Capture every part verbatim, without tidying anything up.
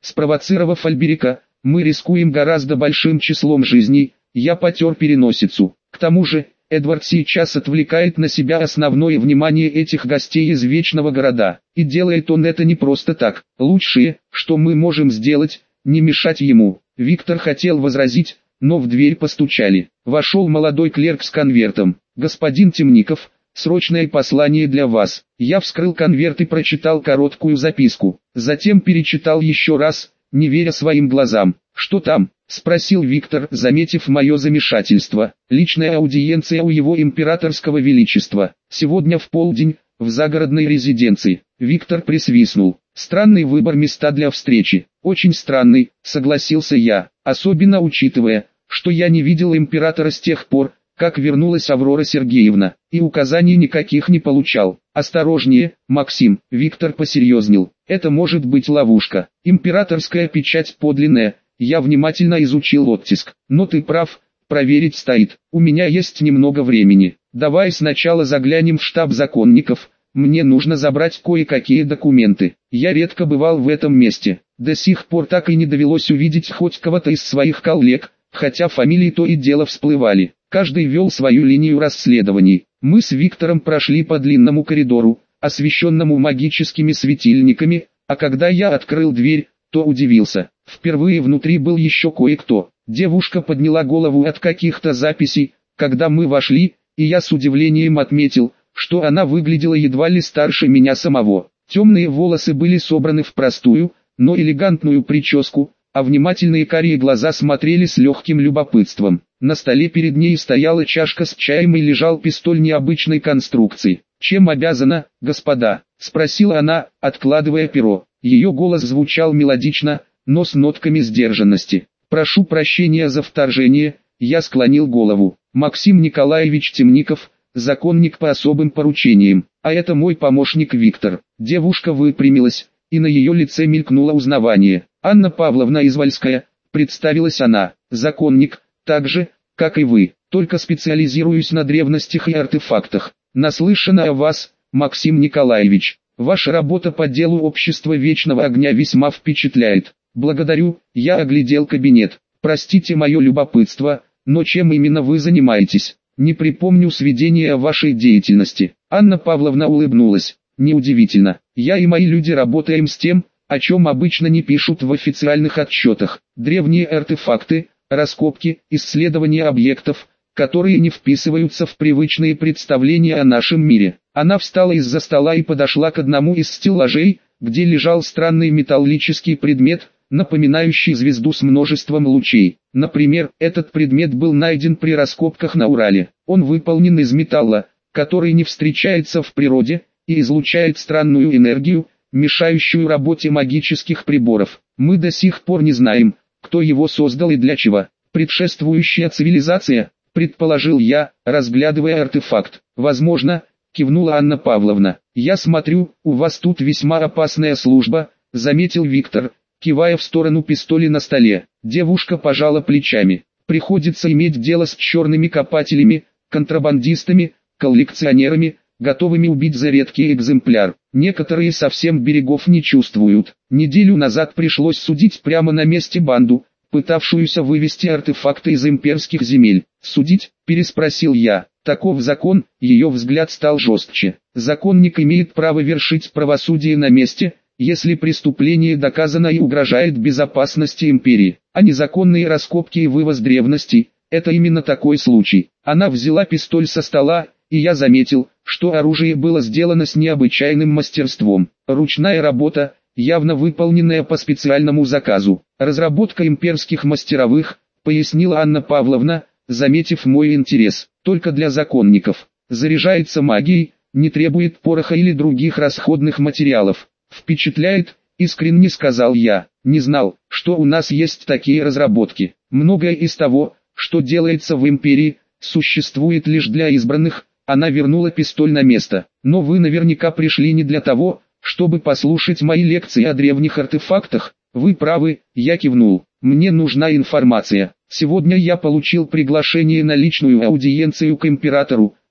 Спровоцировав Альберика, мы рискуем гораздо большим числом жизней. Я потер переносицу. К тому же, Эдвард сейчас отвлекает на себя основное внимание этих гостей из Вечного Города. И делает он это не просто так. Лучшее, что мы можем сделать, не мешать ему. Виктор хотел возразить, но в дверь постучали. Вошел молодой клерк с конвертом. «Господин Темников, срочное послание для вас». Я вскрыл конверт и прочитал короткую записку. Затем перечитал еще раз, не веря своим глазам. «Что там?» — спросил Виктор, заметив мое замешательство. «Личная аудиенция у его императорского величества. Сегодня в полдень, в загородной резиденции». Виктор присвистнул. «Странный выбор места для встречи». «Очень странный», — согласился я, особенно учитывая, что я не видел императора с тех пор, как вернулась Аврора Сергеевна, и указаний никаких не получал. «Осторожнее, Максим», — Виктор посерьезнел. «Это может быть ловушка. Императорская печать подлинная». Я внимательно изучил оттиск. «Но ты прав, проверить стоит. У меня есть немного времени. Давай сначала заглянем в штаб законников. Мне нужно забрать кое-какие документы. Я редко бывал в этом месте. До сих пор так и не довелось увидеть хоть кого-то из своих коллег, хотя фамилии то и дело всплывали. Каждый вел свою линию расследований. Мы с Виктором прошли по длинному коридору, освещенному магическими светильниками, а когда я открыл дверь, то удивился. Впервые внутри был еще кое-кто. Девушка подняла голову от каких-то записей, когда мы вошли, и я с удивлением отметил, что она выглядела едва ли старше меня самого. Темные волосы были собраны в простую, но элегантную прическу, а внимательные карие глаза смотрели с легким любопытством. На столе перед ней стояла чашка с чаем и лежал пистоль необычной конструкции. «Чем обязана, господа?» — спросила она, откладывая перо. Ее голос звучал мелодично, но с нотками сдержанности. «Прошу прощения за вторжение», — я склонил голову. «Максим Николаевич Темников, законник по особым поручениям, а это мой помощник Виктор». Девушка выпрямилась, и на ее лице мелькнуло узнавание. «Анна Павловна Извальская», — представилась она, — «законник, так же, как и вы, только специализируюсь на древностях и артефактах. Наслышана о вас, Максим Николаевич. Ваша работа по делу Общества Вечного Огня весьма впечатляет. Благодарю». Я оглядел кабинет. «Простите мое любопытство, но чем именно вы занимаетесь? Не припомню сведения о вашей деятельности». Анна Павловна улыбнулась. «Неудивительно. Я и мои люди работаем с тем, о чем обычно не пишут в официальных отчетах. Древние артефакты, раскопки, исследования объектов, которые не вписываются в привычные представления о нашем мире». Она встала из-за стола и подошла к одному из стеллажей, где лежал странный металлический предмет, напоминающий звезду с множеством лучей. Например, этот предмет был найден при раскопках на Урале. Он выполнен из металла, который не встречается в природе, и излучает странную энергию, мешающую работе магических приборов. Мы до сих пор не знаем, кто его создал и для чего. Предшествующая цивилизация, предположил я, разглядывая артефакт. Возможно, кивнула Анна Павловна. «Я смотрю, у вас тут весьма опасная служба», заметил Виктор, кивая в сторону пистоля на столе. Девушка пожала плечами. «Приходится иметь дело с черными копателями, контрабандистами, коллекционерами, готовыми убить за редкий экземпляр. Некоторые совсем берегов не чувствуют. Неделю назад пришлось судить прямо на месте банду, пытавшуюся вывести артефакты из имперских земель». «Судить?» – переспросил я. «Таков закон», ее взгляд стал жестче. «Законник имеет право вершить правосудие на месте, если преступление доказано и угрожает безопасности империи, а незаконные раскопки и вывоз древностей – это именно такой случай». Она взяла пистоль со стола, и я заметил, что оружие было сделано с необычайным мастерством. Ручная работа, явно выполненная по специальному заказу. «Разработка имперских мастеровых», пояснила Анна Павловна, заметив мой интерес. «Только для законников. Заряжается магией, не требует пороха или других расходных материалов». «Впечатляет», искренне сказал я. «Не знал, что у нас есть такие разработки. Многое из того, что делается в империи, существует лишь для избранных». Она вернула пистоль на место. «Но вы наверняка пришли не для того, чтобы послушать мои лекции о древних артефактах». «Вы правы», я кивнул. «Мне нужна информация. Сегодня я получил приглашение на личную аудиенцию к императору,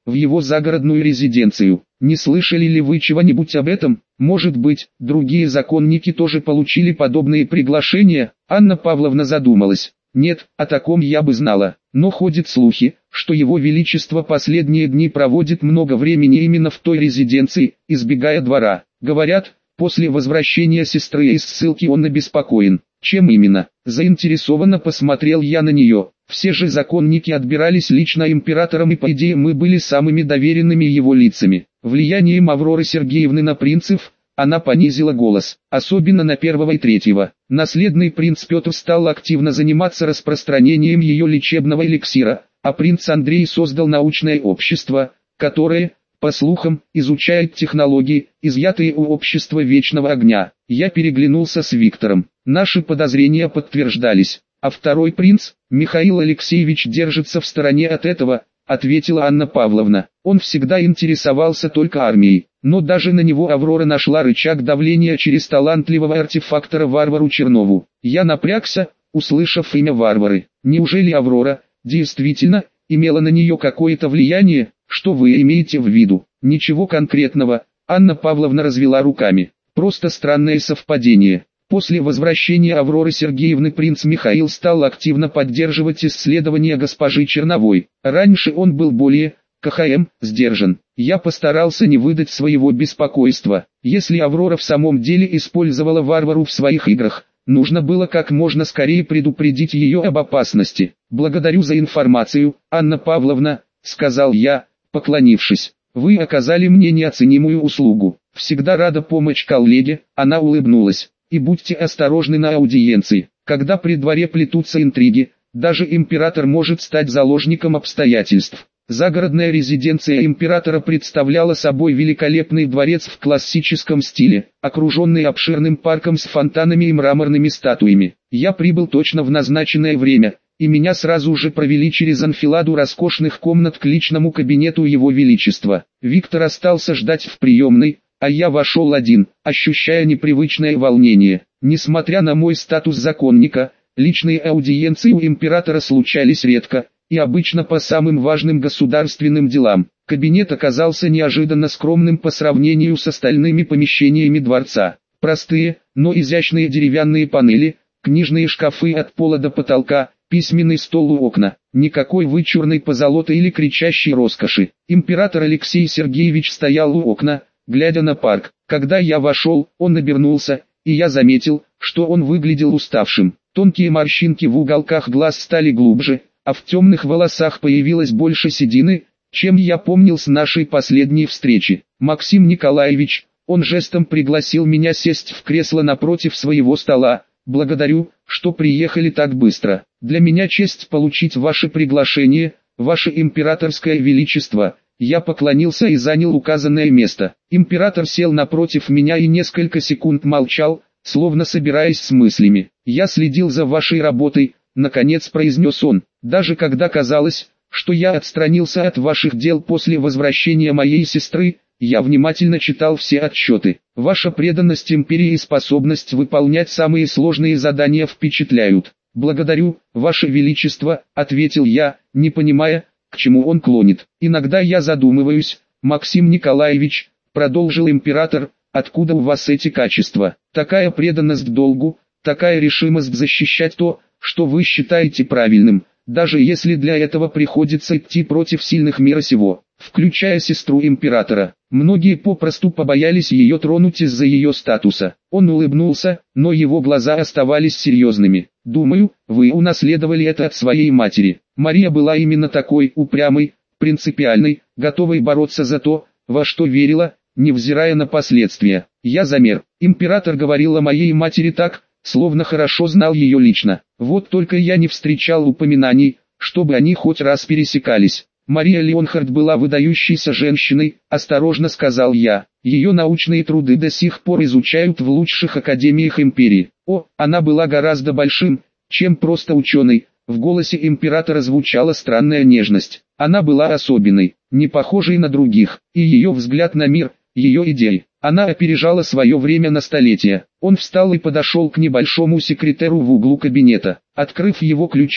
в его загородную резиденцию. Не слышали ли вы чего-нибудь об этом? Может быть, другие законники тоже получили подобные приглашения? Анна Павловна задумалась. Нет, о таком я бы знала. Но ходят слухи, что его величество последние дни проводит много времени именно в той резиденции, избегая двора. Говорят, после возвращения сестры из ссылки он обеспокоен. Чем именно? Заинтересованно посмотрел я на нее. Все же законники отбирались лично императором, и по идее мы были самыми доверенными его лицами. Влиянием Авроры Сергеевны на принцев, она понизила голос, особенно на первого и третьего. Наследный принц Петр стал активно заниматься распространением ее лечебного эликсира, а принц Андрей создал научное общество, которое, по слухам, изучает технологии, изъятые у общества Вечного Огня. Я переглянулся с Виктором. Наши подозрения подтверждались. А второй принц, Михаил Алексеевич, держится в стороне от этого, ответила Анна Павловна. Он всегда интересовался только армией, но даже на него Аврора нашла рычаг давления через талантливого артефактора Варвару Чернову. Я напрягся, услышав имя Варвары. Неужели Аврора, действительно, имела на нее какое-то влияние? Что вы имеете в виду? Ничего конкретного, Анна Павловна развела руками. Просто странное совпадение. После возвращения Авроры Сергеевны принц Михаил стал активно поддерживать исследования госпожи Черновой. Раньше он был более, КХМ, сдержан. Я постарался не выдать своего беспокойства. Если Аврора в самом деле использовала Варвару в своих играх, нужно было как можно скорее предупредить ее об опасности. Благодарю за информацию, Анна Павловна, сказал я, поклонившись. Вы оказали мне неоценимую услугу. Всегда рада помочь коллеге, она улыбнулась. И будьте осторожны на аудиенции. Когда при дворе плетутся интриги, даже император может стать заложником обстоятельств. Загородная резиденция императора представляла собой великолепный дворец в классическом стиле, окруженный обширным парком с фонтанами и мраморными статуями. Я прибыл точно в назначенное время, и меня сразу же провели через анфиладу роскошных комнат к личному кабинету его величества. Виктор остался ждать в приемной, а я вошел один, ощущая непривычное волнение. Несмотря на мой статус законника, личные аудиенции у императора случались редко, и обычно по самым важным государственным делам. Кабинет оказался неожиданно скромным по сравнению с остальными помещениями дворца. Простые, но изящные деревянные панели, книжные шкафы от пола до потолка, письменный стол у окна. Никакой вычурной позолоты или кричащей роскоши. Император Алексей Сергеевич стоял у окна, глядя на парк. Когда я вошел, он обернулся, и я заметил, что он выглядел уставшим. Тонкие морщинки в уголках глаз стали глубже, а в темных волосах появилось больше седины, чем я помнил с нашей последней встречи. Максим Николаевич, он жестом пригласил меня сесть в кресло напротив своего стола. Благодарю, что приехали так быстро. Для меня честь получить ваше приглашение, ваше императорское величество. Я поклонился и занял указанное место. Император сел напротив меня и несколько секунд молчал, словно собираясь с мыслями. «Я следил за вашей работой», — наконец произнес он. «Даже когда казалось, что я отстранился от ваших дел после возвращения моей сестры, я внимательно читал все отчеты. Ваша преданность империи и способность выполнять самые сложные задания впечатляют». «Благодарю, ваше величество», — ответил я, не понимая, к чему он клонит. «Иногда я задумываюсь, Максим Николаевич», — продолжил император, — «откуда у вас эти качества? Такая преданность долгу, такая решимость защищать то, что вы считаете правильным, даже если для этого приходится идти против сильных мира сего, включая сестру императора. Многие попросту побоялись ее тронуть из-за ее статуса». Он улыбнулся, но его глаза оставались серьезными. «Думаю, вы унаследовали это от своей матери. Мария была именно такой, упрямой, принципиальной, готовой бороться за то, во что верила, невзирая на последствия. Я замер. Император говорил о моей матери так, словно хорошо знал ее лично. Вот только я не встречал упоминаний, чтобы они хоть раз пересекались. Мария Леонхард была выдающейся женщиной, осторожно сказал я. Ее научные труды до сих пор изучают в лучших академиях империи. О, она была гораздо большим, чем просто ученый. В голосе императора звучала странная нежность. Она была особенной, не похожей на других, и ее взгляд на мир, ее идеи. Она опережала свое время на столетия. Он встал и подошел к небольшому секретеру в углу кабинета. Открыв его ключом,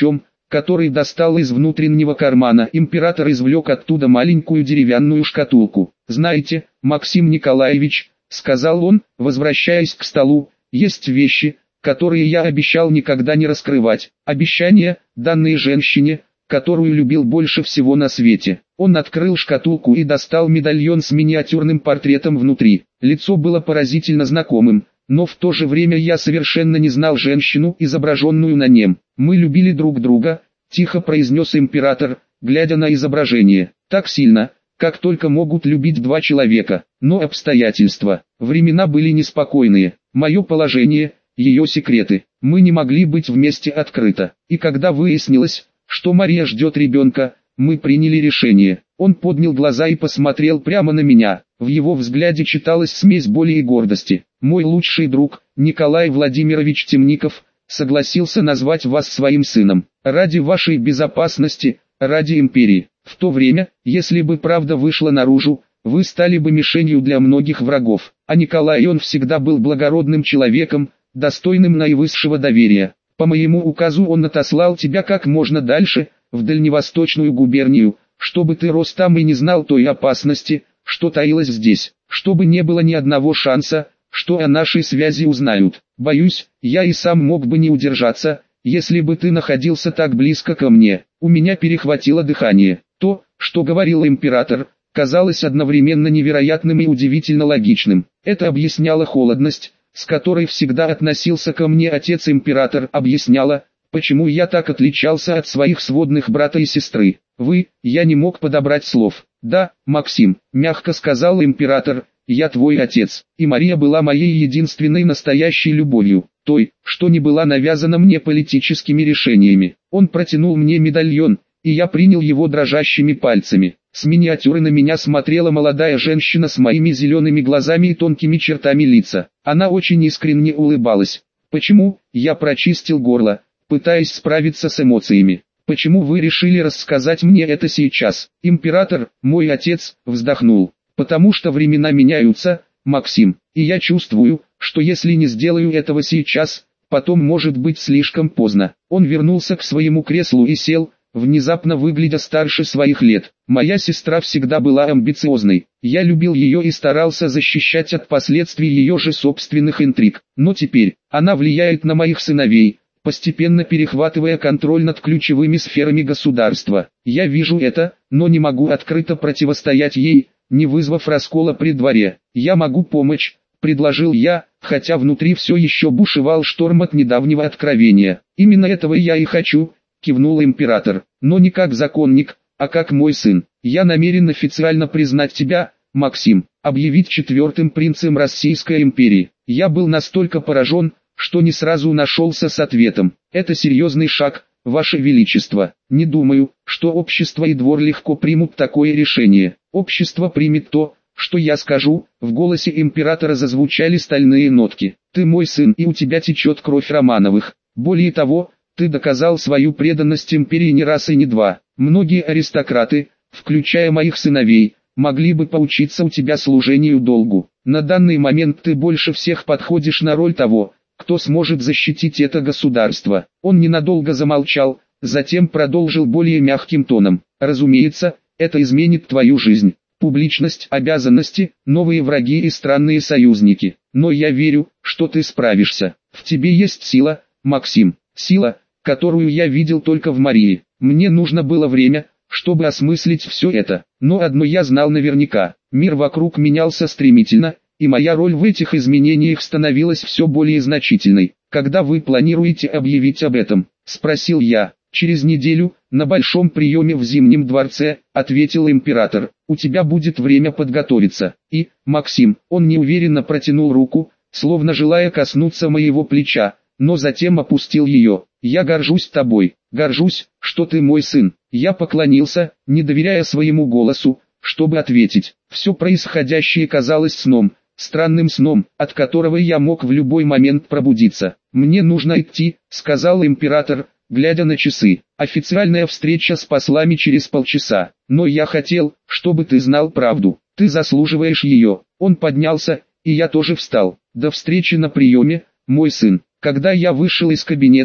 который достал из внутреннего кармана. Император извлек оттуда маленькую деревянную шкатулку. «Знаете, Максим Николаевич», — сказал он, возвращаясь к столу, — «есть вещи, которые я обещал никогда не раскрывать. Обещания, данные женщине, которую любил больше всего на свете». Он открыл шкатулку и достал медальон с миниатюрным портретом внутри. Лицо было поразительно знакомым, но в то же время я совершенно не знал женщину, изображенную на нем. «Мы любили друг друга», — тихо произнес император, глядя на изображение. «Так сильно, как только могут любить два человека. Но обстоятельства, времена были неспокойные. Мое положение, ее секреты. Мы не могли быть вместе открыто. И когда выяснилось, что Мария ждет ребенка, мы приняли решение». Он поднял глаза и посмотрел прямо на меня. В его взгляде читалась смесь боли и гордости. «Мой лучший друг, Николай Владимирович Темников, согласился назвать вас своим сыном. Ради вашей безопасности, ради империи. В то время, если бы правда вышла наружу, вы стали бы мишенью для многих врагов. А Николай, он всегда был благородным человеком, достойным наивысшего доверия. По моему указу он отослал тебя как можно дальше, в дальневосточную губернию, чтобы ты рос там и не знал той опасности, что таилась здесь, чтобы не было ни одного шанса, что о нашей связи узнают. Боюсь, я и сам мог бы не удержаться, если бы ты находился так близко ко мне». У меня перехватило дыхание. То, что говорил император, казалось одновременно невероятным и удивительно логичным. Это объясняло холодность, с которой всегда относился ко мне отец-император, объясняло, почему я так отличался от своих сводных брата и сестры. «Вы», я не мог подобрать слов. «Да, Максим», мягко сказал император, — «я твой отец, и Мария была моей единственной настоящей любовью, той, что не была навязана мне политическими решениями». Он протянул мне медальон, и я принял его дрожащими пальцами. С миниатюры на меня смотрела молодая женщина с моими зелеными глазами и тонкими чертами лица. Она очень искренне улыбалась. «Почему?» Я прочистил горло, пытаясь справиться с эмоциями. «Почему вы решили рассказать мне это сейчас?» Император, мой отец, вздохнул. «Потому что времена меняются, Максим, и я чувствую, что если не сделаю этого сейчас, потом может быть слишком поздно». Он вернулся к своему креслу и сел, внезапно выглядя старше своих лет. «Моя сестра всегда была амбициозной. Я любил ее и старался защищать от последствий ее же собственных интриг. Но теперь она влияет на моих сыновей, постепенно перехватывая контроль над ключевыми сферами государства. Я вижу это, но не могу открыто противостоять ей, не вызвав раскола при дворе. Я могу помочь», — предложил я, хотя внутри все еще бушевал шторм от недавнего откровения. «Именно этого я и хочу», — кивнул император, — «но не как законник, а как мой сын. Я намерен официально признать тебя, Максим, объявить четвертым принцем Российской империи». Я был настолько поражен, что не сразу нашелся с ответом. «Это серьезный шаг, Ваше Величество. Не думаю, что общество и двор легко примут такое решение. Общество примет то, что я скажу». В голосе императора зазвучали стальные нотки. «Ты мой сын, и у тебя течет кровь Романовых. Более того, ты доказал свою преданность империи не раз и не два. Многие аристократы, включая моих сыновей, могли бы поучиться у тебя служению долгу. На данный момент ты больше всех подходишь на роль того, кто сможет защитить это государство». Он ненадолго замолчал, затем продолжил более мягким тоном. «Разумеется, это изменит твою жизнь. Публичность, обязанности, новые враги и странные союзники. Но я верю, что ты справишься. В тебе есть сила, Максим. Сила, которую я видел только в Марии. Мне нужно было время, чтобы осмыслить все это. Но одно я знал наверняка. Мир вокруг менялся стремительно, и моя роль в этих изменениях становилась все более значительной. «Когда вы планируете объявить об этом?» – спросил я. «Через неделю, на большом приеме в Зимнем дворце», – ответил император. «У тебя будет время подготовиться». И, Максим, он неуверенно протянул руку, словно желая коснуться моего плеча, но затем опустил ее. «Я горжусь тобой, горжусь, что ты мой сын». Я поклонился, не доверяя своему голосу, чтобы ответить. Все происходящее казалось сном, странным сном, от которого я мог в любой момент пробудиться. «Мне нужно идти», — сказал император, глядя на часы. «Официальная встреча с послами через полчаса. Но я хотел, чтобы ты знал правду. Ты заслуживаешь ее». Он поднялся, и я тоже встал. «До встречи на приеме, мой сын». Когда я вышел из кабинета,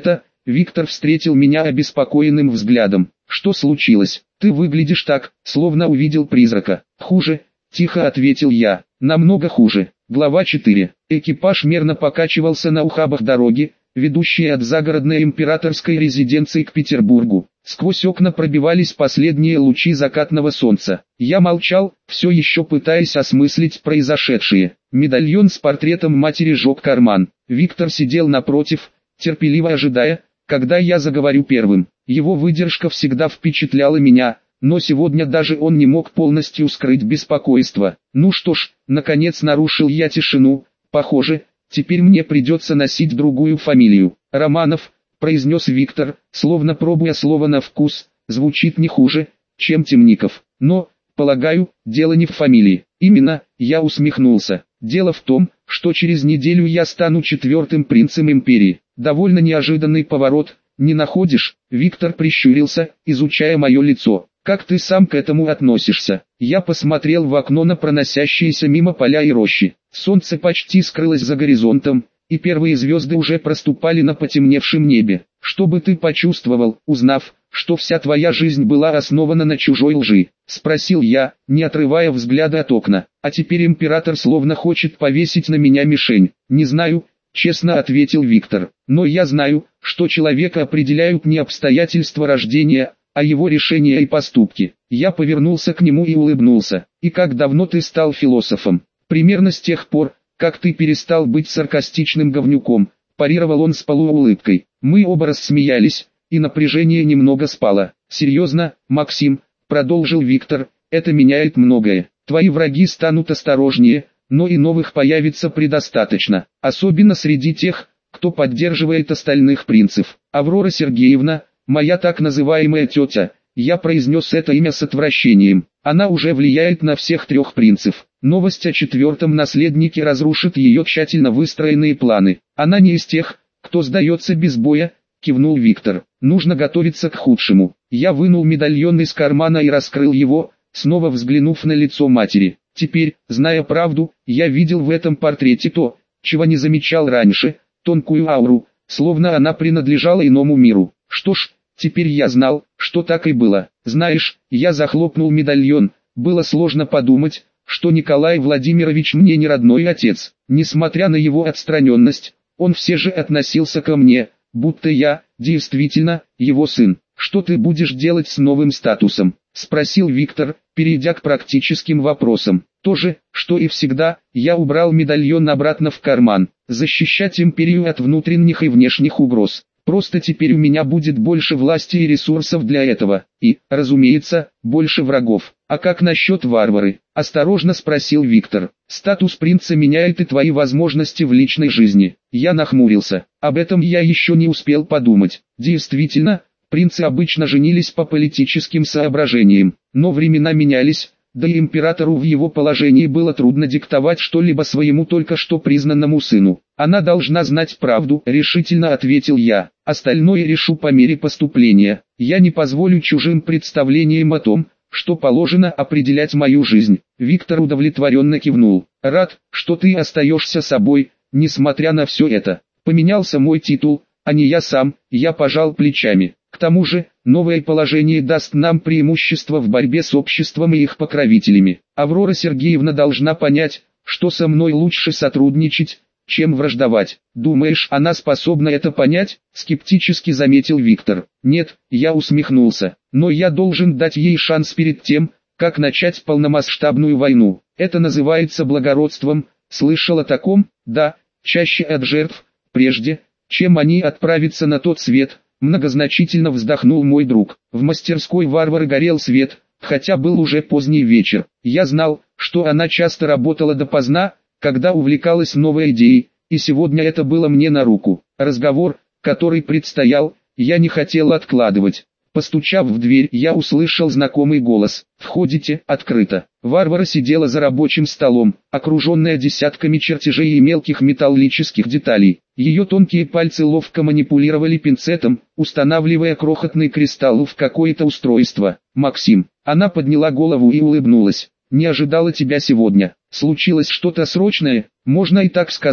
Виктор встретил меня обеспокоенным взглядом. Что случилось? Ты выглядишь так, словно увидел призрака. Хуже, тихо ответил я. Намного хуже. Глава четыре. Экипаж мерно покачивался на ухабах дороги, ведущей от загородной императорской резиденции к Петербургу. Сквозь окна пробивались последние лучи закатного солнца. Я молчал, все еще пытаясь осмыслить произошедшее. Медальон с портретом матери жег карман. Виктор сидел напротив, терпеливо ожидая, когда я заговорю первым. Его выдержка всегда впечатляла меня, но сегодня даже он не мог полностью скрыть беспокойство. Ну что ж, наконец нарушил я тишину. Похоже, теперь мне придется носить другую фамилию. Романов, произнес Виктор, словно пробуя слово на вкус, звучит не хуже, чем Темников. Но, полагаю, дело не в фамилии. Именно, я усмехнулся. Дело в том, что через неделю я стану четвертым принцем империи. Довольно неожиданный поворот, не находишь? Виктор прищурился, изучая мое лицо. Как ты сам к этому относишься? Я посмотрел в окно на проносящиеся мимо поля и рощи. Солнце почти скрылось за горизонтом, и первые звезды уже проступали на потемневшем небе. Что бы ты почувствовал, узнав, что вся твоя жизнь была основана на чужой лжи? Спросил я, не отрывая взгляда от окна. А теперь император словно хочет повесить на меня мишень. Не знаю, честно ответил Виктор. Но я знаю, что человека определяют не обстоятельства рождения, а его решения и поступки. Я повернулся к нему и улыбнулся. И как давно ты стал философом? Примерно с тех пор, как ты перестал быть саркастичным говнюком, парировал он с полуулыбкой. Мы оба рассмеялись, и напряжение немного спало. Серьезно, Максим, продолжил Виктор, это меняет многое. Твои враги станут осторожнее, но и новых появится предостаточно, особенно среди тех, кто поддерживает остальных принцев. Аврора Сергеевна, моя так называемая тетя, я произнес это имя с отвращением. Она уже влияет на всех трех принцев. Новость о четвертом наследнике разрушит ее тщательно выстроенные планы. Она не из тех, кто сдается без боя, кивнул Виктор. Нужно готовиться к худшему. Я вынул медальон из кармана и раскрыл его, снова взглянув на лицо матери. Теперь, зная правду, я видел в этом портрете то, чего не замечал раньше, тонкую ауру, словно она принадлежала иному миру. Что ж, теперь я знал, что так и было. Знаешь, я захлопнул медальон, было сложно подумать, что Николай Владимирович мне не родной отец. Несмотря на его отстраненность, он все же относился ко мне, будто я, действительно, его сын. Что ты будешь делать с новым статусом? Спросил Виктор, перейдя к практическим вопросам. То же, что и всегда, я убрал медальон обратно в карман. Защищать империю от внутренних и внешних угроз. Просто теперь у меня будет больше власти и ресурсов для этого. И, разумеется, больше врагов. А как насчет варвары? Осторожно спросил Виктор. Статус принца меняет и твои возможности в личной жизни. Я нахмурился. Об этом я еще не успел подумать. Действительно, принцы обычно женились по политическим соображениям. Но времена менялись. Да и императору в его положении было трудно диктовать что-либо своему только что признанному сыну. Она должна знать правду, решительно ответил я. Остальное решу по мере поступления. Я не позволю чужим представлениям о том, что положено определять мою жизнь. Виктор удовлетворенно кивнул. Рад, что ты остаешься собой, несмотря на все это. Поменялся мой титул, а не я сам, я пожал плечами. К тому же, новое положение даст нам преимущество в борьбе с обществом и их покровителями. Аврора Сергеевна должна понять, что со мной лучше сотрудничать, чем враждовать. Думаешь, она способна это понять? Скептически заметил Виктор. Нет, я усмехнулся. Но я должен дать ей шанс перед тем, как начать полномасштабную войну. Это называется благородством. Слышал о таком? Да, чаще от жертв, прежде, чем они отправятся на тот свет. Многозначительно вздохнул мой друг. В мастерской варвары горел свет, хотя был уже поздний вечер. Я знал, что она часто работала допоздна, когда увлекалась новой идеей, и сегодня это было мне на руку. Разговор, который предстоял, я не хотел откладывать. Постучав в дверь, я услышал знакомый голос. «Входите, открыто». Варвара сидела за рабочим столом, окруженная десятками чертежей и мелких металлических деталей. Ее тонкие пальцы ловко манипулировали пинцетом, устанавливая крохотный кристалл в какое-то устройство. «Максим». Она подняла голову и улыбнулась. «Не ожидала тебя сегодня. Случилось что-то срочное?» «Можно и так сказать»,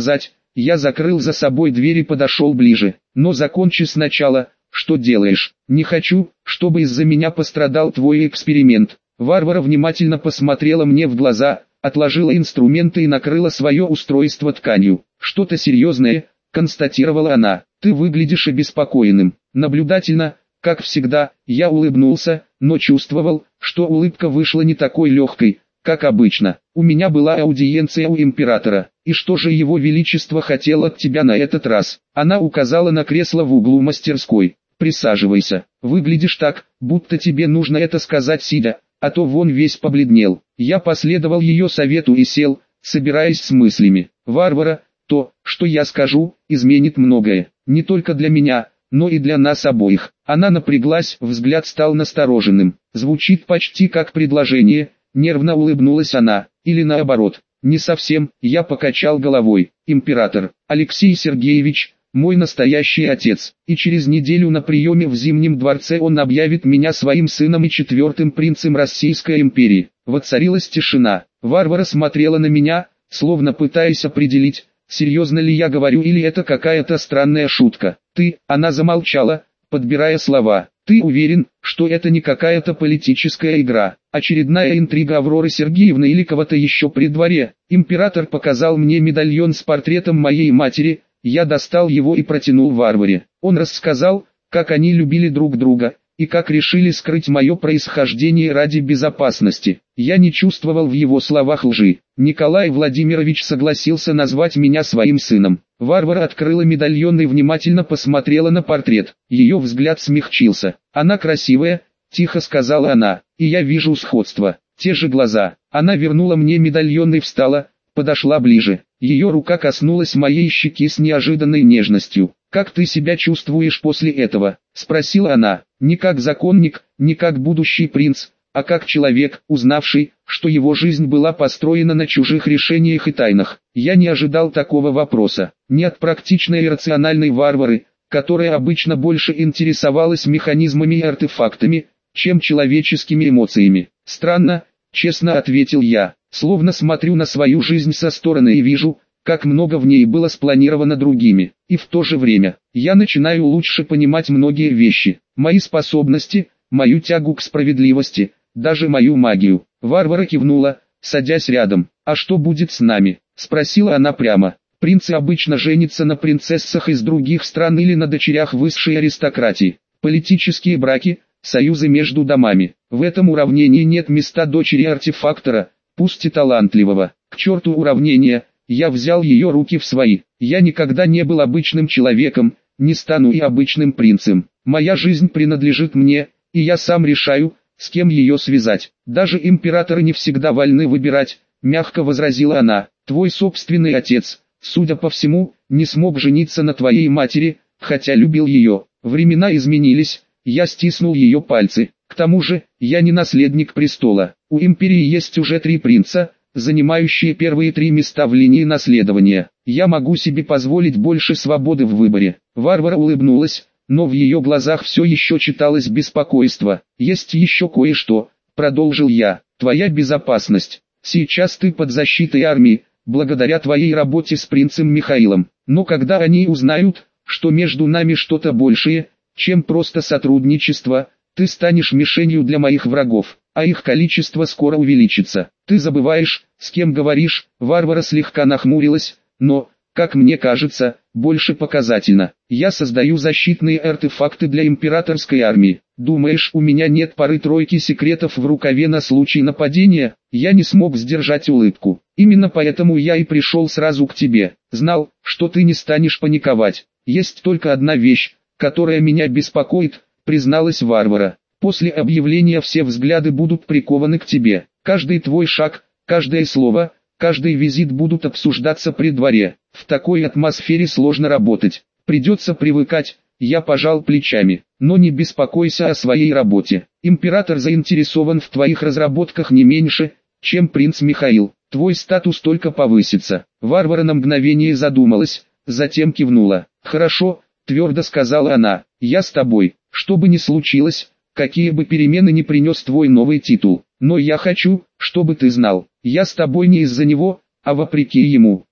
я закрыл за собой дверь и подошел ближе. Но закончи сначала, что делаешь? Не хочу, чтобы из-за меня пострадал твой эксперимент. Варвара внимательно посмотрела мне в глаза, отложила инструменты и накрыла свое устройство тканью. Что-то серьезное, констатировала она. Ты выглядишь обеспокоенным. Наблюдательно, как всегда, я улыбнулся, но чувствовал, что улыбка вышла не такой легкой, как обычно. У меня была аудиенция у императора. И что же его величество хотел от тебя на этот раз? Она указала на кресло в углу мастерской. Присаживайся. Выглядишь так, будто тебе нужно это сказать сидя, а то вон весь побледнел. Я последовал ее совету и сел, собираясь с мыслями. Варвара, то, что я скажу, изменит многое. Не только для меня, но и для нас обоих. Она напряглась, взгляд стал настороженным. Звучит почти как предложение, нервно улыбнулась она. Или наоборот. Не совсем, я покачал головой. Император, Алексей Сергеевич, мой настоящий отец, и через неделю на приеме в Зимнем дворце он объявит меня своим сыном и четвертым принцем Российской империи. Воцарилась тишина. Варвара смотрела на меня, словно пытаясь определить, серьезно ли я говорю или это какая-то странная шутка. Ты, она замолчала, подбирая слова. Ты уверен, что это не какая-то политическая игра, очередная интрига Авроры Сергеевны или кого-то еще при дворе? Император показал мне медальон с портретом моей матери. Я достал его и протянул Варваре. Он рассказал, как они любили друг друга, и как решили скрыть мое происхождение ради безопасности. Я не чувствовал в его словах лжи. Николай Владимирович согласился назвать меня своим сыном. Варвара открыла медальон и внимательно посмотрела на портрет. Ее взгляд смягчился. Она красивая, тихо сказала она, и я вижу сходство. Те же глаза. Она вернула мне медальон и встала, подошла ближе. Ее рука коснулась моей щеки с неожиданной нежностью. «Как ты себя чувствуешь после этого?» – спросила она. Не как законник, не как будущий принц, а как человек, узнавший, что его жизнь была построена на чужих решениях и тайнах. Я не ожидал такого вопроса. Не от практичной и рациональной Варвары, которая обычно больше интересовалась механизмами и артефактами, чем человеческими эмоциями. «Странно», – честно ответил я. Словно смотрю на свою жизнь со стороны и вижу, как много в ней было спланировано другими. И в то же время, я начинаю лучше понимать многие вещи. Мои способности, мою тягу к справедливости, даже мою магию. Варвара кивнула, садясь рядом. «А что будет с нами?» – спросила она прямо. «Принцы обычно женятся на принцессах из других стран или на дочерях высшей аристократии. Политические браки, союзы между домами. В этом уравнении нет места дочери артефактора, пусть и талантливого. К черту уравнения, я взял ее руки в свои. Я никогда не был обычным человеком, не стану и обычным принцем. Моя жизнь принадлежит мне, и я сам решаю, с кем ее связать. Даже императоры не всегда вольны выбирать», — мягко возразила она. «Твой собственный отец, судя по всему, не смог жениться на твоей матери, хотя любил ее. Времена изменились», — я стиснул ее пальцы. «К тому же, я не наследник престола. У империи есть уже три принца, занимающие первые три места в линии наследования. Я могу себе позволить больше свободы в выборе». Варвара улыбнулась, но в ее глазах все еще читалось беспокойство. «Есть еще кое-что», — продолжил я. «Твоя безопасность. Сейчас ты под защитой армии, благодаря твоей работе с принцем Михаилом. Но когда они узнают, что между нами что-то большее, чем просто сотрудничество, ты станешь мишенью для моих врагов, а их количество скоро увеличится. Ты забываешь, с кем говоришь». Варвара слегка нахмурилась, но, как мне кажется, больше показательно. «Я создаю защитные артефакты для императорской армии. Думаешь, у меня нет пары-тройки секретов в рукаве на случай нападения?» Я не смог сдержать улыбку. «Именно поэтому я и пришел сразу к тебе. Знал, что ты не станешь паниковать. Есть только одна вещь, которая меня беспокоит», — призналась Варвара. «После объявления все взгляды будут прикованы к тебе. Каждый твой шаг, каждое слово, каждый визит будут обсуждаться при дворе. В такой атмосфере сложно работать. Придется привыкать». Я пожал плечами. «Но не беспокойся о своей работе. Император заинтересован в твоих разработках не меньше, чем принц Михаил. Твой статус только повысится». Варвара на мгновение задумалась, затем кивнула. «Хорошо», — твердо сказала она. «Я с тобой. Что бы ни случилось, какие бы перемены ни принес твой новый титул. Но я хочу, чтобы ты знал, я с тобой не из-за него, а вопреки ему.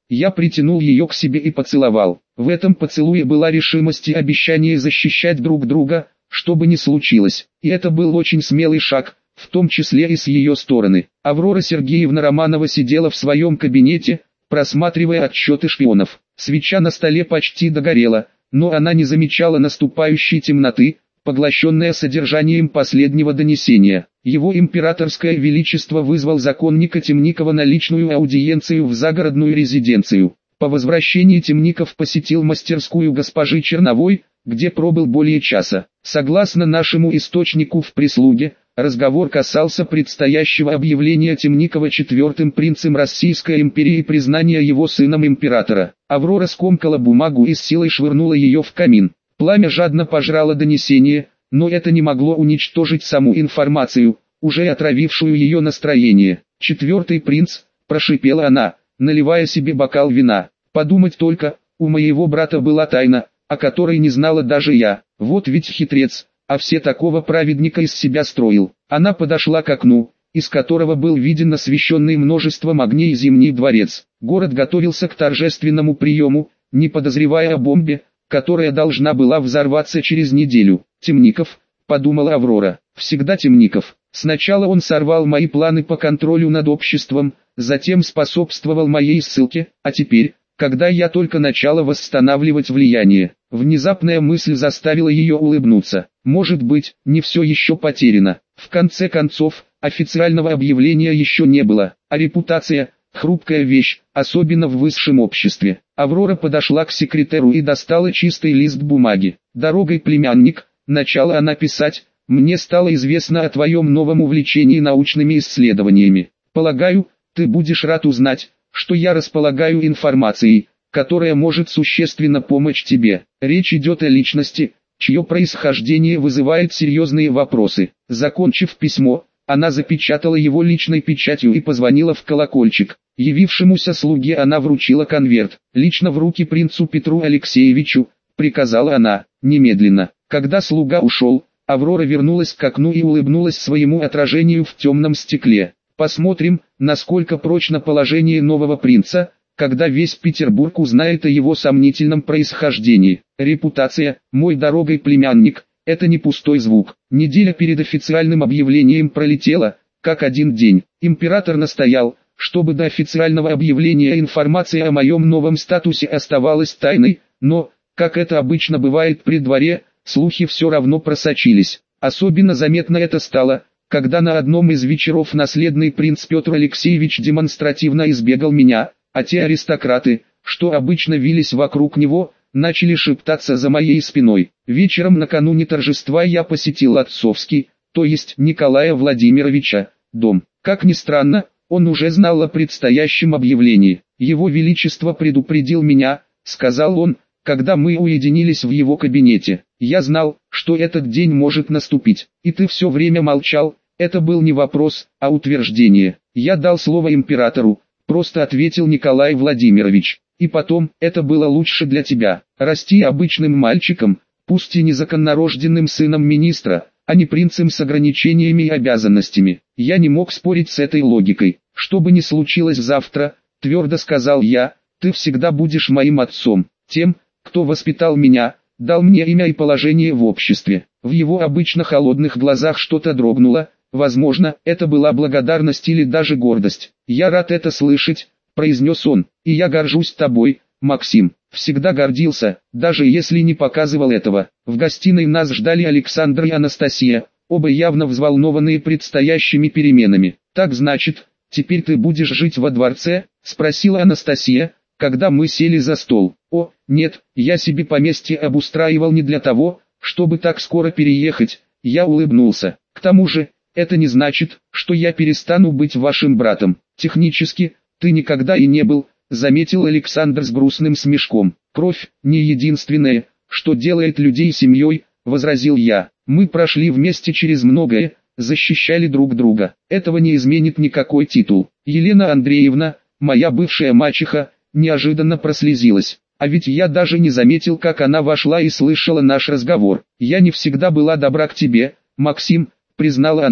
Я притянул ее к себе и поцеловал. В этом поцелуе была решимость и обещание защищать друг друга, что бы ни случилось. И это был очень смелый шаг, в том числе и с ее стороны. Аврора Сергеевна Романова сидела в своем кабинете, просматривая отчеты шпионов. Свеча на столе почти догорела, но она не замечала наступающей темноты, поглощенная содержанием последнего донесения. Его императорское величество вызвал законника Темникова на личную аудиенцию в загородную резиденцию. По возвращении Темников посетил мастерскую госпожи Черновой, где пробыл более часа. Согласно нашему источнику в прислуге, разговор касался предстоящего объявления Темникова четвертым принцем Российской империи и признания его сыном императора. Аврора скомкала бумагу и с силой швырнула ее в камин. Пламя жадно пожрало донесение, но это не могло уничтожить саму информацию, уже отравившую ее настроение. «Четвертый принц», – прошипела она, наливая себе бокал вина. «Подумать только, у моего брата была тайна, о которой не знала даже я. Вот ведь хитрец, а все такого праведника из себя строил». Она подошла к окну, из которого был виден освещенный множеством огней Зимний дворец. Город готовился к торжественному приему, не подозревая о бомбе, которая должна была взорваться через неделю. «Темников», — подумала Аврора, — «всегда Темников. Сначала он сорвал мои планы по контролю над обществом, затем способствовал моей ссылке, а теперь, когда я только начала восстанавливать влияние». Внезапная мысль заставила ее улыбнуться. Может быть, не все еще потеряно. В конце концов, официального объявления еще не было, а репутация – хрупкая вещь, особенно в высшем обществе. Аврора подошла к секретеру и достала чистый лист бумаги. «Дорогой, племянник», – начала она писать, – «мне стало известно о твоем новом увлечении научными исследованиями. Полагаю, ты будешь рад узнать, что я располагаю информацией, которая может существенно помочь тебе. Речь идет о личности, чье происхождение вызывает серьезные вопросы». Закончив письмо, она запечатала его личной печатью и позвонила в колокольчик. Явившемуся слуге она вручила конверт. «Лично в руки принцу Петру Алексеевичу», — приказала она, — «немедленно». Когда слуга ушел, Аврора вернулась к окну и улыбнулась своему отражению в темном стекле. «Посмотрим, насколько прочно положение нового принца, когда весь Петербург узнает о его сомнительном происхождении. Репутация, мой дорогой племянник, это не пустой звук». Неделя перед официальным объявлением пролетела, как один день. Император настоял, чтобы до официального объявления информация о моем новом статусе оставалась тайной, но, как это обычно бывает при дворе, слухи все равно просочились. Особенно заметно это стало, когда на одном из вечеров наследный принц Петр Алексеевич демонстративно избегал меня, а те аристократы, что обычно вились вокруг него, начали шептаться за моей спиной. Вечером накануне торжества я посетил отцовский, то есть Николая Владимировича, дом. Как ни странно, он уже знал о предстоящем объявлении. «Его Величество предупредил меня», — сказал он, когда мы уединились в его кабинете. «Я знал, что этот день может наступить, и ты все время молчал». Это был не вопрос, а утверждение. «Я дал слово императору», — просто ответил Николай Владимирович. «И потом, это было лучше для тебя. Расти обычным мальчиком, пусть и незаконнорожденным сыном министра, а не принцем с ограничениями и обязанностями». Я не мог спорить с этой логикой. «Что бы ни случилось завтра», — твердо сказал я, — «ты всегда будешь моим отцом, тем, кто воспитал меня, дал мне имя и положение в обществе». В его обычно холодных глазах что-то дрогнуло, возможно, это была благодарность или даже гордость. «Я рад это слышать», — произнес он, — «и я горжусь тобой, Максим». Всегда гордился, даже если не показывал этого. В гостиной нас ждали Александр и Анастасия, оба явно взволнованные предстоящими переменами. «Так значит, теперь ты будешь жить во дворце?» — спросила Анастасия, когда мы сели за стол. «О, нет, я себе поместье обустраивал не для того, чтобы так скоро переехать». Я улыбнулся. «К тому же, это не значит, что я перестану быть вашим братом. Технически, ты никогда и не был», — заметил Александр с грустным смешком. «Кровь — не единственное, что делает людей семьей», — возразил я. «Мы прошли вместе через многое, защищали друг друга. Этого не изменит никакой титул». Елена Андреевна, моя бывшая мачеха, неожиданно прослезилась. А ведь я даже не заметил, как она вошла и слышала наш разговор. «Я не всегда была добра к тебе, Максим», — признала она.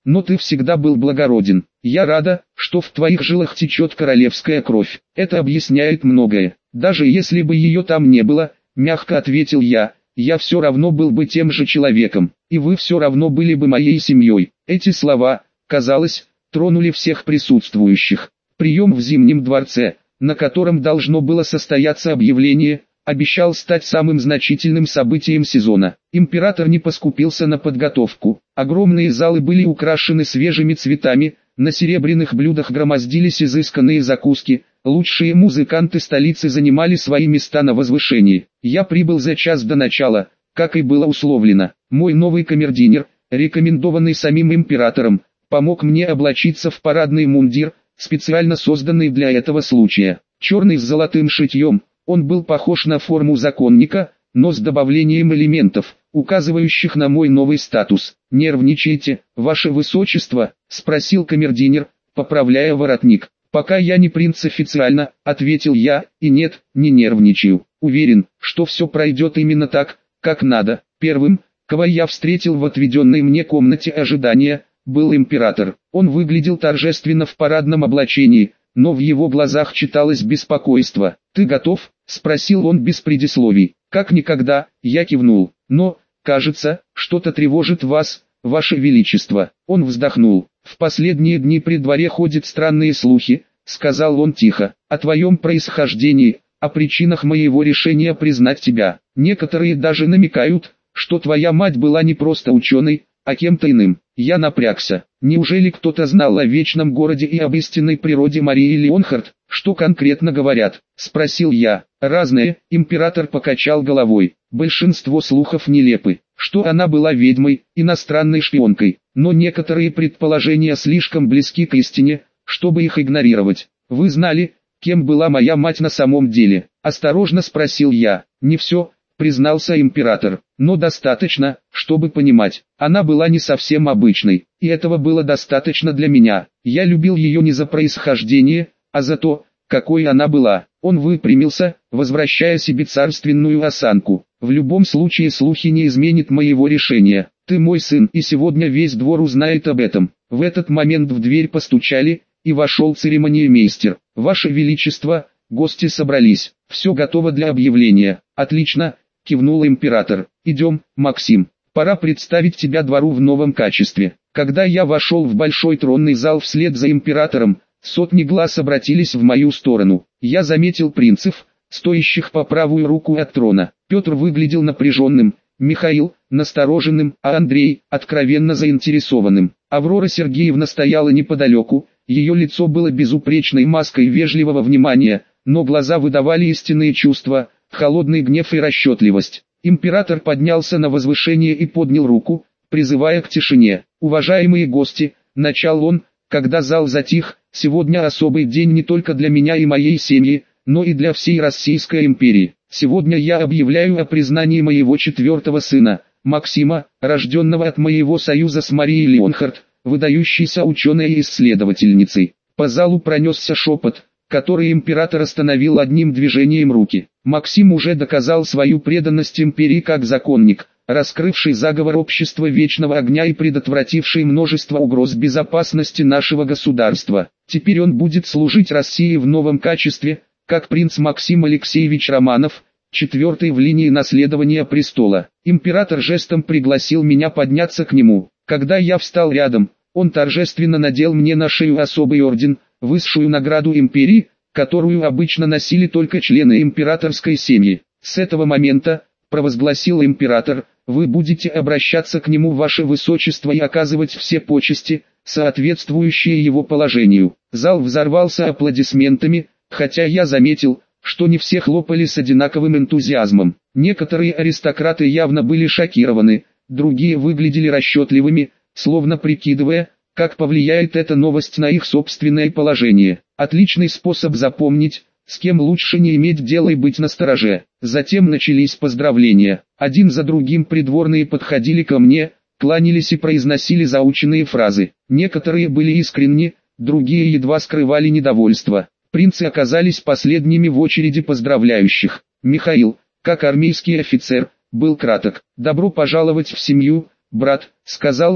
но ты всегда был благороден. Я рада, что в твоих жилах течет королевская кровь. Это объясняет многое. Даже если бы ее там не было, мягко ответил я, я все равно был бы тем же человеком, и вы все равно были бы моей семьей. Эти слова, казалось, тронули всех присутствующих. Прием в Зимнем дворце, на котором должно было состояться объявление, обещал стать самым значительным событием сезона. Император не поскупился на подготовку. Огромные залы были украшены свежими цветами, на серебряных блюдах громоздились изысканные закуски, лучшие музыканты столицы занимали свои места на возвышении. Я прибыл за час до начала, как и было условлено. Мой новый камердинер, рекомендованный самим императором, помог мне облачиться в парадный мундир, специально созданный для этого случая. Черный с золотым шитьем, он был похож на форму законника, но с добавлением элементов, указывающих на мой новый статус. «Нервничаете, ваше высочество?» – спросил камердинер, поправляя воротник. «Пока я не принц официально», – ответил я, – «и нет, не нервничаю. Уверен, что все пройдет именно так, как надо». Первым, кого я встретил в отведенной мне комнате ожидания, был император. Он выглядел торжественно в парадном облачении, но в его глазах читалось беспокойство. «Ты готов?» – спросил он без предисловий. «Как никогда», – я кивнул. «Но, кажется, что-то тревожит вас, ваше величество». Он вздохнул. «В последние дни при дворе ходят странные слухи», – сказал он тихо, – «о твоем происхождении, о причинах моего решения признать тебя. Некоторые даже намекают, что твоя мать была не просто ученой, а кем-то иным». Я напрягся. Неужели кто-то знал о вечном городе и об истинной природе Марии Леонхард? Что конкретно говорят? Спросил я. Разное. Император покачал головой. Большинство слухов нелепы, что она была ведьмой, иностранной шпионкой. Но некоторые предположения слишком близки к истине, чтобы их игнорировать. Вы знали, кем была моя мать на самом деле? Осторожно спросил я. Не все, признался император, но достаточно, чтобы понимать, она была не совсем обычной, и этого было достаточно для меня. Я любил ее не за происхождение, а за то, какой она была. Он выпрямился, возвращая себе царственную осанку. В любом случае слухи не изменят моего решения. Ты мой сын, и сегодня весь двор узнает об этом. В этот момент в дверь постучали, и вошел церемониймейстер. Ваше Величество, гости собрались, все готово для объявления. Отлично, кивнул император. Идем, Максим, пора представить тебя двору в новом качестве. Когда я вошел в большой тронный зал вслед за императором, сотни глаз обратились в мою сторону. Я заметил принцев, стоящих по правую руку от трона. Петр выглядел напряженным, Михаил – настороженным, а Андрей – откровенно заинтересованным. Аврора Сергеевна стояла неподалеку, ее лицо было безупречной маской вежливого внимания, но глаза выдавали истинные чувства, холодный гнев и расчетливость. Император поднялся на возвышение и поднял руку, призывая к тишине. «Уважаемые гости», – начал он, когда зал затих, – «сегодня особый день не только для меня и моей семьи, но и для всей Российской империи. Сегодня я объявляю о признании моего четвертого сына, Максима, рожденного от моего союза с Марией Леонхард, выдающейся ученой и исследовательницей». По залу пронесся шепот, который император остановил одним движением руки. Максим уже доказал свою преданность империи как законник, раскрывший заговор общества Вечного Огня и предотвративший множество угроз безопасности нашего государства. Теперь он будет служить России в новом качестве, как принц Максим Алексеевич Романов, четвертый в линии наследования престола. Император жестом пригласил меня подняться к нему. Когда я встал рядом, он торжественно надел мне на шею особый орден, высшую награду империи, которую обычно носили только члены императорской семьи. С этого момента, провозгласил император, вы будете обращаться к нему, ваше высочество, и оказывать все почести, соответствующие его положению. Зал взорвался аплодисментами, хотя я заметил, что не все хлопали с одинаковым энтузиазмом. Некоторые аристократы явно были шокированы, другие выглядели расчетливыми, словно прикидывая, как повлияет эта новость на их собственное положение. Отличный способ запомнить, с кем лучше не иметь дела и быть настороже. Затем начались поздравления. Один за другим придворные подходили ко мне, кланялись и произносили заученные фразы. Некоторые были искренни, другие едва скрывали недовольство. Принцы оказались последними в очереди поздравляющих. Михаил, как армейский офицер, был краток. «Добро пожаловать в семью, брат», — сказал он,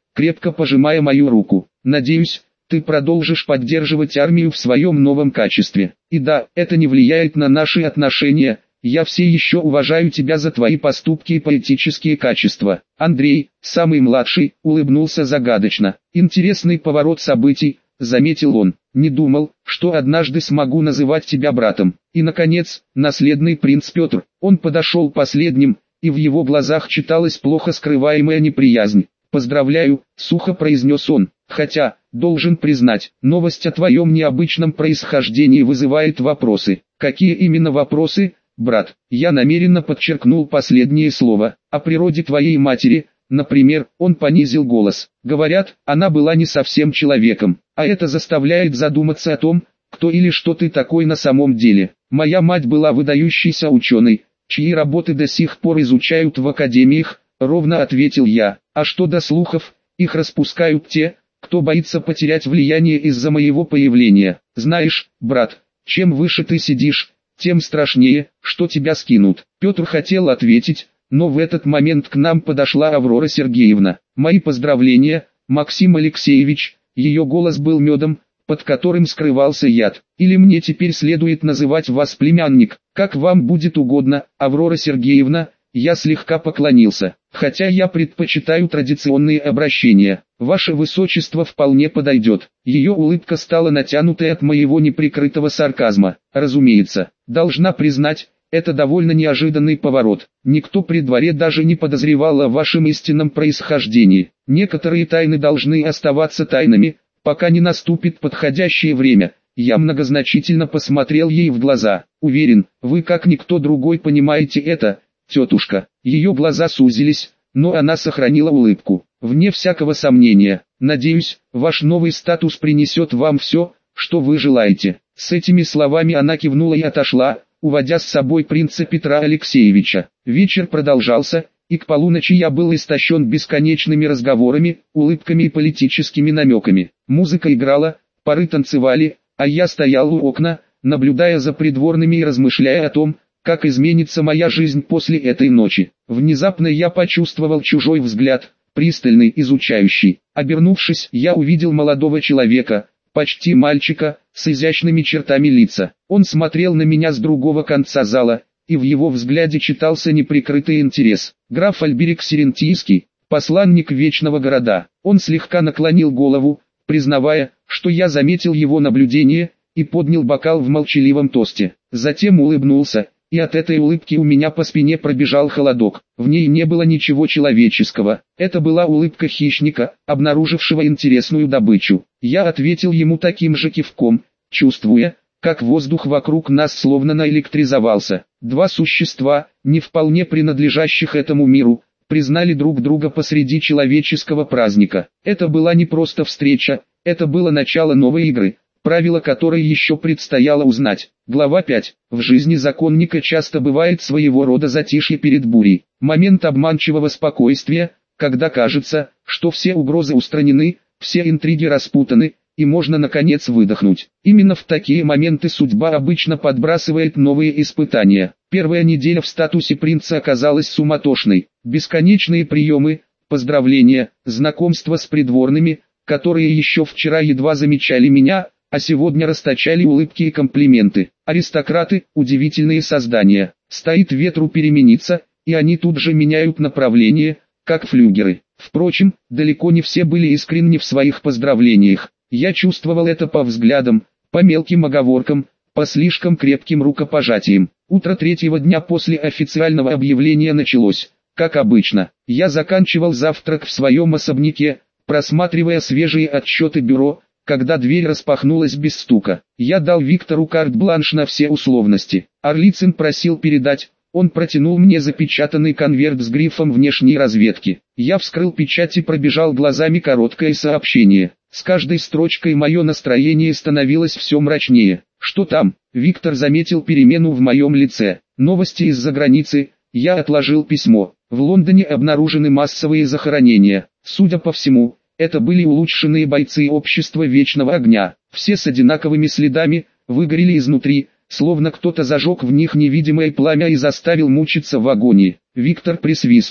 крепко пожимая мою руку. Надеюсь, ты продолжишь поддерживать армию в своем новом качестве. И да, это не влияет на наши отношения. Я все еще уважаю тебя за твои поступки и поэтические качества. Андрей, самый младший, улыбнулся загадочно. Интересный поворот событий, заметил он. Не думал, что однажды смогу называть тебя братом. И наконец, наследный принц Петр. Он подошел последним, и в его глазах читалась плохо скрываемая неприязнь. «Поздравляю», — сухо произнес он, «хотя, должен признать, новость о твоем необычном происхождении вызывает вопросы». «Какие именно вопросы, брат?» Я намеренно подчеркнул последнее слово. «О природе твоей матери, например», он понизил голос. «Говорят, она была не совсем человеком, а это заставляет задуматься о том, кто или что ты такой на самом деле. Моя мать была выдающейся ученой, чьи работы до сих пор изучают в академиях», ровно ответил я. «А что до слухов, их распускают те, кто боится потерять влияние из-за моего появления. Знаешь, брат, чем выше ты сидишь, тем страшнее, что тебя скинут». Петр хотел ответить, но в этот момент к нам подошла Аврора Сергеевна. «Мои поздравления, Максим Алексеевич», ее голос был медом, под которым скрывался яд. «Или мне теперь следует называть вас племянник, как вам будет угодно, Аврора Сергеевна». Я слегка поклонился, хотя я предпочитаю традиционные обращения. «Ваше высочество» вполне подойдет. Ее улыбка стала натянутой от моего неприкрытого сарказма. Разумеется, должна признать, это довольно неожиданный поворот. Никто при дворе даже не подозревал о вашем истинном происхождении. Некоторые тайны должны оставаться тайнами, пока не наступит подходящее время. Я многозначительно посмотрел ей в глаза. «Уверен, вы как никто другой понимаете это, тетушка». Ее глаза сузились, но она сохранила улыбку. «Вне всякого сомнения, надеюсь, ваш новый статус принесет вам все, что вы желаете». С этими словами она кивнула и отошла, уводя с собой принца Петра Алексеевича. Вечер продолжался, и к полуночи я был истощен бесконечными разговорами, улыбками и политическими намеками. Музыка играла, пары танцевали, а я стоял у окна, наблюдая за придворными и размышляя о том, как изменится моя жизнь после этой ночи. Внезапно я почувствовал чужой взгляд, пристальный, изучающий. Обернувшись, я увидел молодого человека, почти мальчика, с изящными чертами лица. Он смотрел на меня с другого конца зала, и в его взгляде читался неприкрытый интерес. Граф Альберик Сирентийский, посланник Вечного Города. Он слегка наклонил голову, признавая, что я заметил его наблюдение, и поднял бокал в молчаливом тосте. Затем улыбнулся, и от этой улыбки у меня по спине пробежал холодок. В ней не было ничего человеческого. Это была улыбка хищника, обнаружившего интересную добычу. Я ответил ему таким же кивком, чувствуя, как воздух вокруг нас словно наэлектризовался. Два существа, не вполне принадлежащих этому миру, признали друг друга посреди человеческого праздника. Это была не просто встреча, это было начало новой игры, правила которой еще предстояло узнать. Глава пять. В жизни законника часто бывает своего рода затишье перед бурей. Момент обманчивого спокойствия, когда кажется, что все угрозы устранены, все интриги распутаны, и можно наконец выдохнуть. Именно в такие моменты судьба обычно подбрасывает новые испытания. Первая неделя в статусе принца оказалась суматошной. Бесконечные приемы, поздравления, знакомства с придворными, которые еще вчера едва замечали меня, а сегодня расточали улыбки и комплименты. Аристократы – удивительные создания. Стоит ветру перемениться, и они тут же меняют направление, как флюгеры. Впрочем, далеко не все были искренни в своих поздравлениях. Я чувствовал это по взглядам, по мелким оговоркам, по слишком крепким рукопожатиям. Утро третьего дня после официального объявления началось, как обычно. Я заканчивал завтрак в своем особняке, просматривая свежие отчеты бюро, когда дверь распахнулась без стука. Я дал Виктору карт-бланш на все условности. Орлицын просил передать, он протянул мне запечатанный конверт с грифом внешней разведки. Я вскрыл печать и пробежал глазами короткое сообщение. С каждой строчкой мое настроение становилось все мрачнее. Что там? Виктор заметил перемену в моем лице. Новости из-за границы. Я отложил письмо. В Лондоне обнаружены массовые захоронения. Судя по всему, это были улучшенные бойцы общества Вечного Огня. Все с одинаковыми следами, выгорели изнутри, словно кто-то зажег в них невидимое пламя и заставил мучиться в агонии. Виктор присвистнул.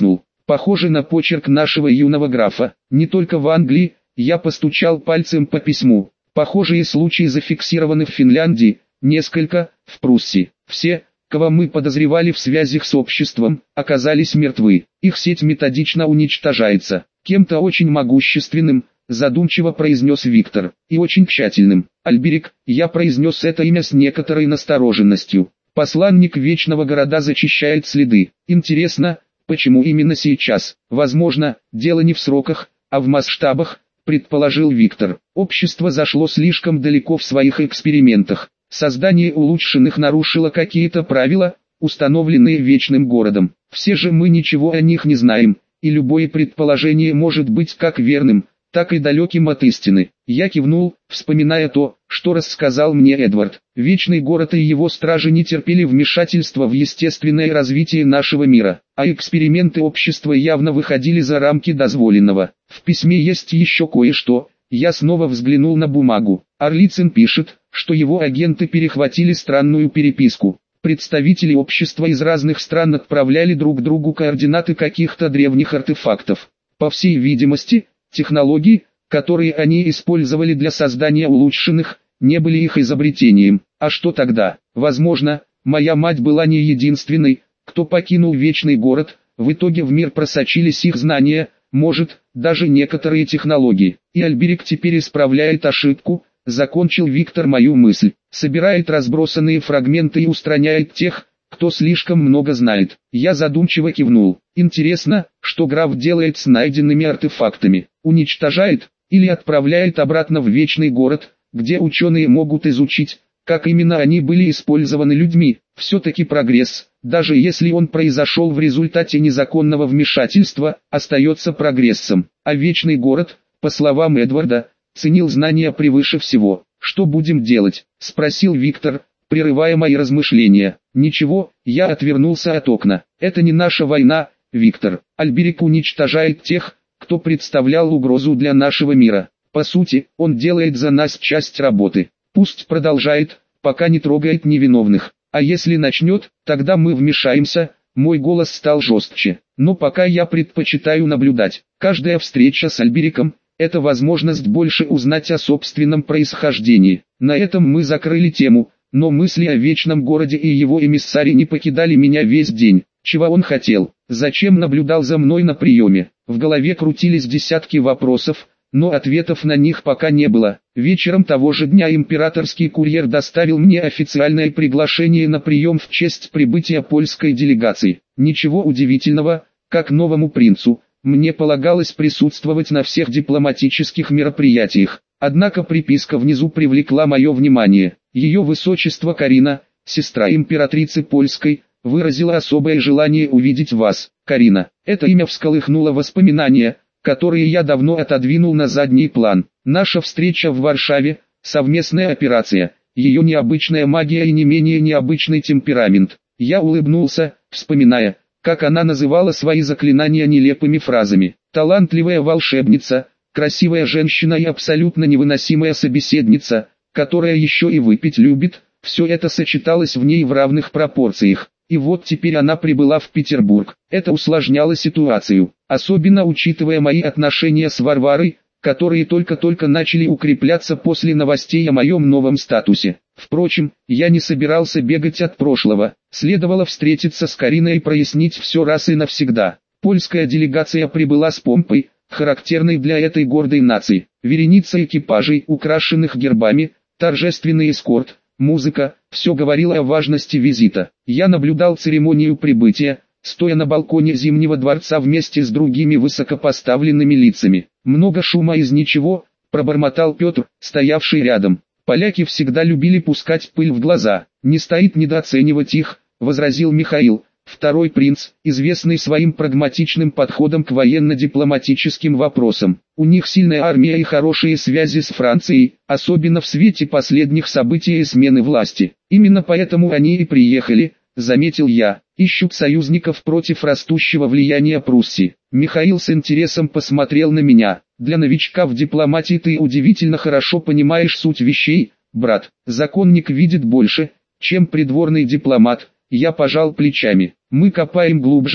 Похоже на почерк нашего юного графа. Не только в Англии, я постучал пальцем по письму. Похожие случаи зафиксированы в Финляндии, несколько, в Пруссии. Все, кого мы подозревали в связях с обществом, оказались мертвы. Их сеть методично уничтожается. Кем-то очень могущественным, задумчиво произнес Виктор, и очень тщательным. Альберик, я произнес это имя с некоторой настороженностью. Посланник Вечного Города зачищает следы. Интересно, почему именно сейчас? Возможно, дело не в сроках, а в масштабах, предположил Виктор. Общество зашло слишком далеко в своих экспериментах. Создание улучшенных нарушило какие-то правила, установленные Вечным Городом. Все же мы ничего о них не знаем, и любое предположение может быть как верным, так и далеким от истины. Я кивнул, вспоминая то, что рассказал мне Эдвард. Вечный Город и его стражи не терпели вмешательства в естественное развитие нашего мира, а эксперименты общества явно выходили за рамки дозволенного. В письме есть еще кое-что. Я снова взглянул на бумагу. Орлицын пишет, что его агенты перехватили странную переписку. Представители общества из разных стран отправляли друг другу координаты каких-то древних артефактов. По всей видимости, технологии, которые они использовали для создания улучшенных, не были их изобретением. А что тогда? Возможно, моя мать была не единственной, кто покинул Вечный Город. В итоге в мир просочились их знания, может, даже некоторые технологии. И Альберик теперь исправляет ошибку, закончил Виктор мою мысль. Собирает разбросанные фрагменты и устраняет тех, кто слишком много знает. Я задумчиво кивнул. Интересно, что граф делает с найденными артефактами. Уничтожает, или отправляет обратно в Вечный Город, где ученые могут изучить, как именно они были использованы людьми. Все-таки прогресс, даже если он произошел в результате незаконного вмешательства, остается прогрессом. А Вечный Город, по словам Эдварда, ценил знания превыше всего. «Что будем делать?» – спросил Виктор, прерывая мои размышления. «Ничего», – я отвернулся от окна. «Это не наша война, Виктор. Альберик уничтожает тех, кто представлял угрозу для нашего мира. По сути, он делает за нас часть работы. Пусть продолжает, пока не трогает невиновных. А если начнет, тогда мы вмешаемся». Мой голос стал жестче. «Но пока я предпочитаю наблюдать. Каждая встреча с Альбериком – это возможность больше узнать о собственном происхождении. На этом мы закрыли тему, но мысли о Вечном Городе и его эмиссаре не покидали меня весь день. Чего он хотел? Зачем наблюдал за мной на приеме? В голове крутились десятки вопросов, но ответов на них пока не было. Вечером того же дня императорский курьер доставил мне официальное приглашение на прием в честь прибытия польской делегации. Ничего удивительного, как новому принцу, мне полагалось присутствовать на всех дипломатических мероприятиях. Однако приписка внизу привлекла мое внимание. Ее высочество Карина, сестра императрицы польской, выразила особое желание увидеть вас, Карина. Это имя всколыхнуло воспоминания, которые я давно отодвинул на задний план. Наша встреча в Варшаве, совместная операция, ее необычная магия и не менее необычный темперамент. Я улыбнулся, вспоминая, как она называла свои заклинания нелепыми фразами. Талантливая волшебница, красивая женщина и абсолютно невыносимая собеседница, которая еще и выпить любит, все это сочеталось в ней в равных пропорциях. И вот теперь она прибыла в Петербург. Это усложняло ситуацию, особенно учитывая мои отношения с Варварой, которые только-только начали укрепляться после новостей о моем новом статусе. Впрочем, я не собирался бегать от прошлого, следовало встретиться с Кариной и прояснить все раз и навсегда. Польская делегация прибыла с помпой, характерной для этой гордой нации. Вереница экипажей, украшенных гербами, торжественный эскорт, музыка, все говорило о важности визита. Я наблюдал церемонию прибытия, стоя на балконе Зимнего дворца вместе с другими высокопоставленными лицами. «Много шума из ничего», – пробормотал Петр, стоявший рядом. «Поляки всегда любили пускать пыль в глаза. Не стоит недооценивать их», – возразил Михаил, второй принц, известный своим прагматичным подходом к военно-дипломатическим вопросам. У них сильная армия и хорошие связи с Францией, особенно в свете последних событий и смены власти. Именно поэтому они и приехали, заметил я, ищут союзников против растущего влияния Пруссии. Михаил с интересом посмотрел на меня. Для новичка в дипломатии ты удивительно хорошо понимаешь суть вещей, брат. Законник видит больше, чем придворный дипломат. Я пожал плечами. Мы копаем глубже,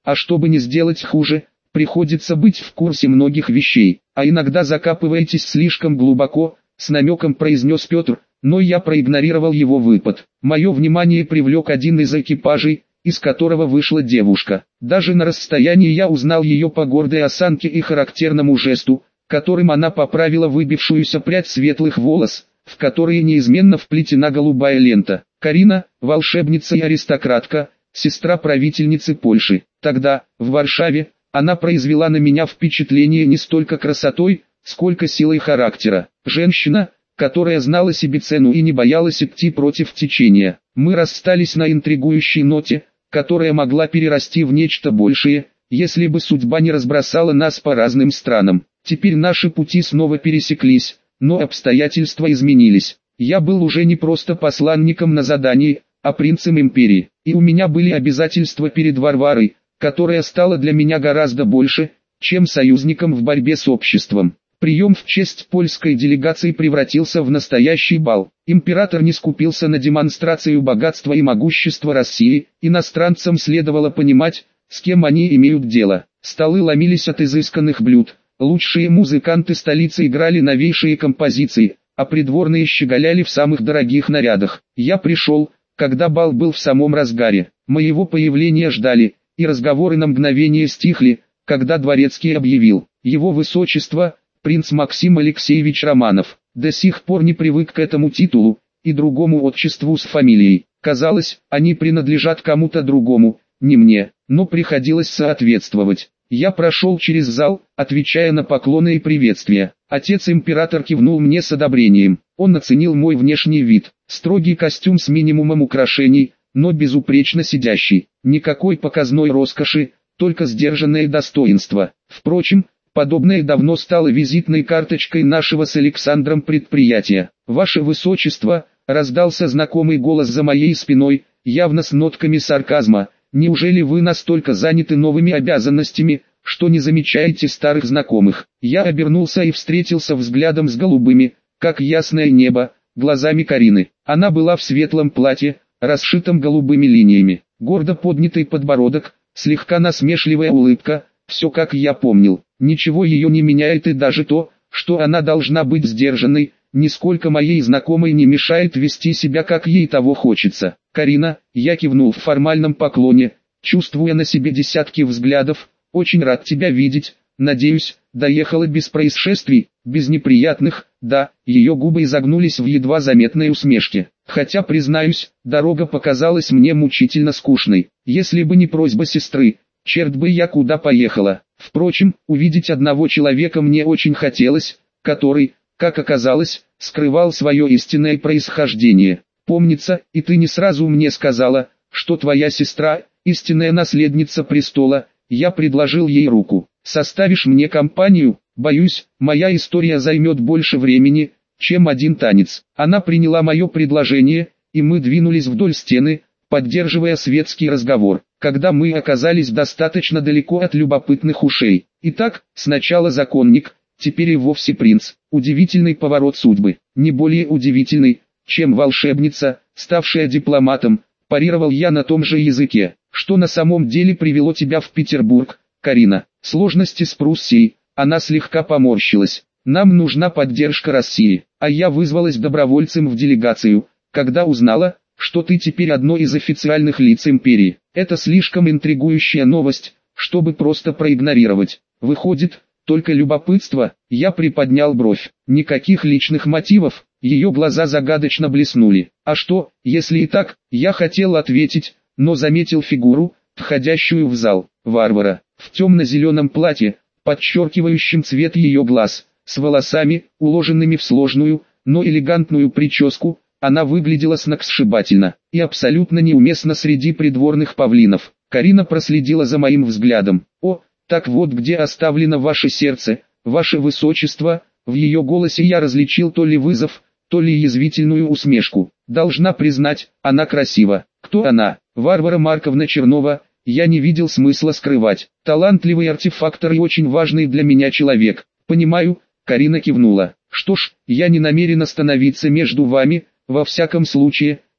а чтобы не сделать хуже, приходится быть в курсе многих вещей, а иногда закапываетесь слишком глубоко, с намеком произнес Петр, но я проигнорировал его выпад. Мое внимание привлек один из экипажей, из которого вышла девушка. Даже на расстоянии я узнал ее по гордой осанке и характерному жесту, которым она поправила выбившуюся прядь светлых волос, в которые неизменно вплетена голубая лента. Карина, волшебница и аристократка, сестра правительницы Польши. Тогда, в Варшаве, она произвела на меня впечатление не столько красотой, сколько силой характера. Женщина, которая знала себе цену и не боялась идти против течения. Мы расстались на интригующей ноте, которая могла перерасти в нечто большее, если бы судьба не разбросала нас по разным странам. Теперь наши пути снова пересеклись, но обстоятельства изменились. Я был уже не просто посланником на задании, а принцем империи, и у меня были обязательства перед Варварой, которая стала для меня гораздо больше, чем союзником в борьбе с обществом. Прием в честь польской делегации превратился в настоящий бал. Император не скупился на демонстрацию богатства и могущества России, иностранцам следовало понимать, с кем они имеют дело. Столы ломились от изысканных блюд, лучшие музыканты столицы играли новейшие композиции, а придворные щеголяли в самых дорогих нарядах. Я пришел, когда бал был в самом разгаре. Моего появления ждали, и разговоры на мгновение стихли, когда дворецкий объявил: «Его высочество, принц Максим Алексеевич Романов». До сих пор не привык к этому титулу и другому отчеству с фамилией. Казалось, они принадлежат кому-то другому, не мне, но приходилось соответствовать. Я прошел через зал, отвечая на поклоны и приветствия. Отец-император кивнул мне с одобрением. Он оценил мой внешний вид. Строгий костюм с минимумом украшений, но безупречно сидящий. Никакой показной роскоши, только сдержанное достоинство. Впрочем, подобное давно стало визитной карточкой нашего с Александром предприятия. «Ваше Высочество», — раздался знакомый голос за моей спиной, явно с нотками сарказма, «неужели вы настолько заняты новыми обязанностями, что не замечаете старых знакомых?» Я обернулся и встретился взглядом с голубыми, как ясное небо, глазами Карины. Она была в светлом платье, расшитом голубыми линиями, гордо поднятый подбородок, слегка насмешливая улыбка, все как я помнил. Ничего ее не меняет, и даже то, что она должна быть сдержанной, нисколько моей знакомой не мешает вести себя, как ей того хочется. «Карина», я кивнул в формальном поклоне, чувствуя на себе десятки взглядов, «очень рад тебя видеть, надеюсь, доехала без происшествий, без неприятных». Да, ее губы изогнулись в едва заметной усмешке. Хотя, признаюсь, дорога показалась мне мучительно скучной. Если бы не просьба сестры, черт бы я куда поехала. Впрочем, увидеть одного человека мне очень хотелось, который, как оказалось, скрывал свое истинное происхождение. Помнится, и ты не сразу мне сказала, что твоя сестра, истинная наследница престола. Я предложил ей руку. Составишь мне компанию? Боюсь, моя история займет больше времени, чем один танец. Она приняла мое предложение, и мы двинулись вдоль стены, поддерживая светский разговор. Когда мы оказались достаточно далеко от любопытных ушей. Итак, сначала законник, теперь и вовсе принц. Удивительный поворот судьбы. Не более удивительный, чем волшебница, ставшая дипломатом, парировал я на том же языке. Что на самом деле привело тебя в Петербург, Карина? Сложности с Пруссией. Она слегка поморщилась. Нам нужна поддержка России, а я вызвалась добровольцем в делегацию, когда узнала, что ты теперь одно из официальных лиц империи. Это слишком интригующая новость, чтобы просто проигнорировать. Выходит, только любопытство. Я приподнял бровь. Никаких личных мотивов. Ее глаза загадочно блеснули. А что, если и так? Я хотел ответить, но заметил фигуру, входящую в зал. Варвара, в темно-зеленом платье, подчеркивающем цвет ее глаз, с волосами, уложенными в сложную, но элегантную прическу. Она выглядела сногсшибательно и абсолютно неуместно среди придворных павлинов. Карина проследила за моим взглядом. «О, так вот где оставлено ваше сердце, ваше высочество». В ее голосе я различил то ли вызов, то ли язвительную усмешку. Должна признать, она красива. Кто она? Варвара Марковна Чернова. Я не видел смысла скрывать. Талантливый артефактор и очень важный для меня человек. Понимаю, Карина кивнула. Что ж, я не намерен остановиться между вами. Во всяком случае,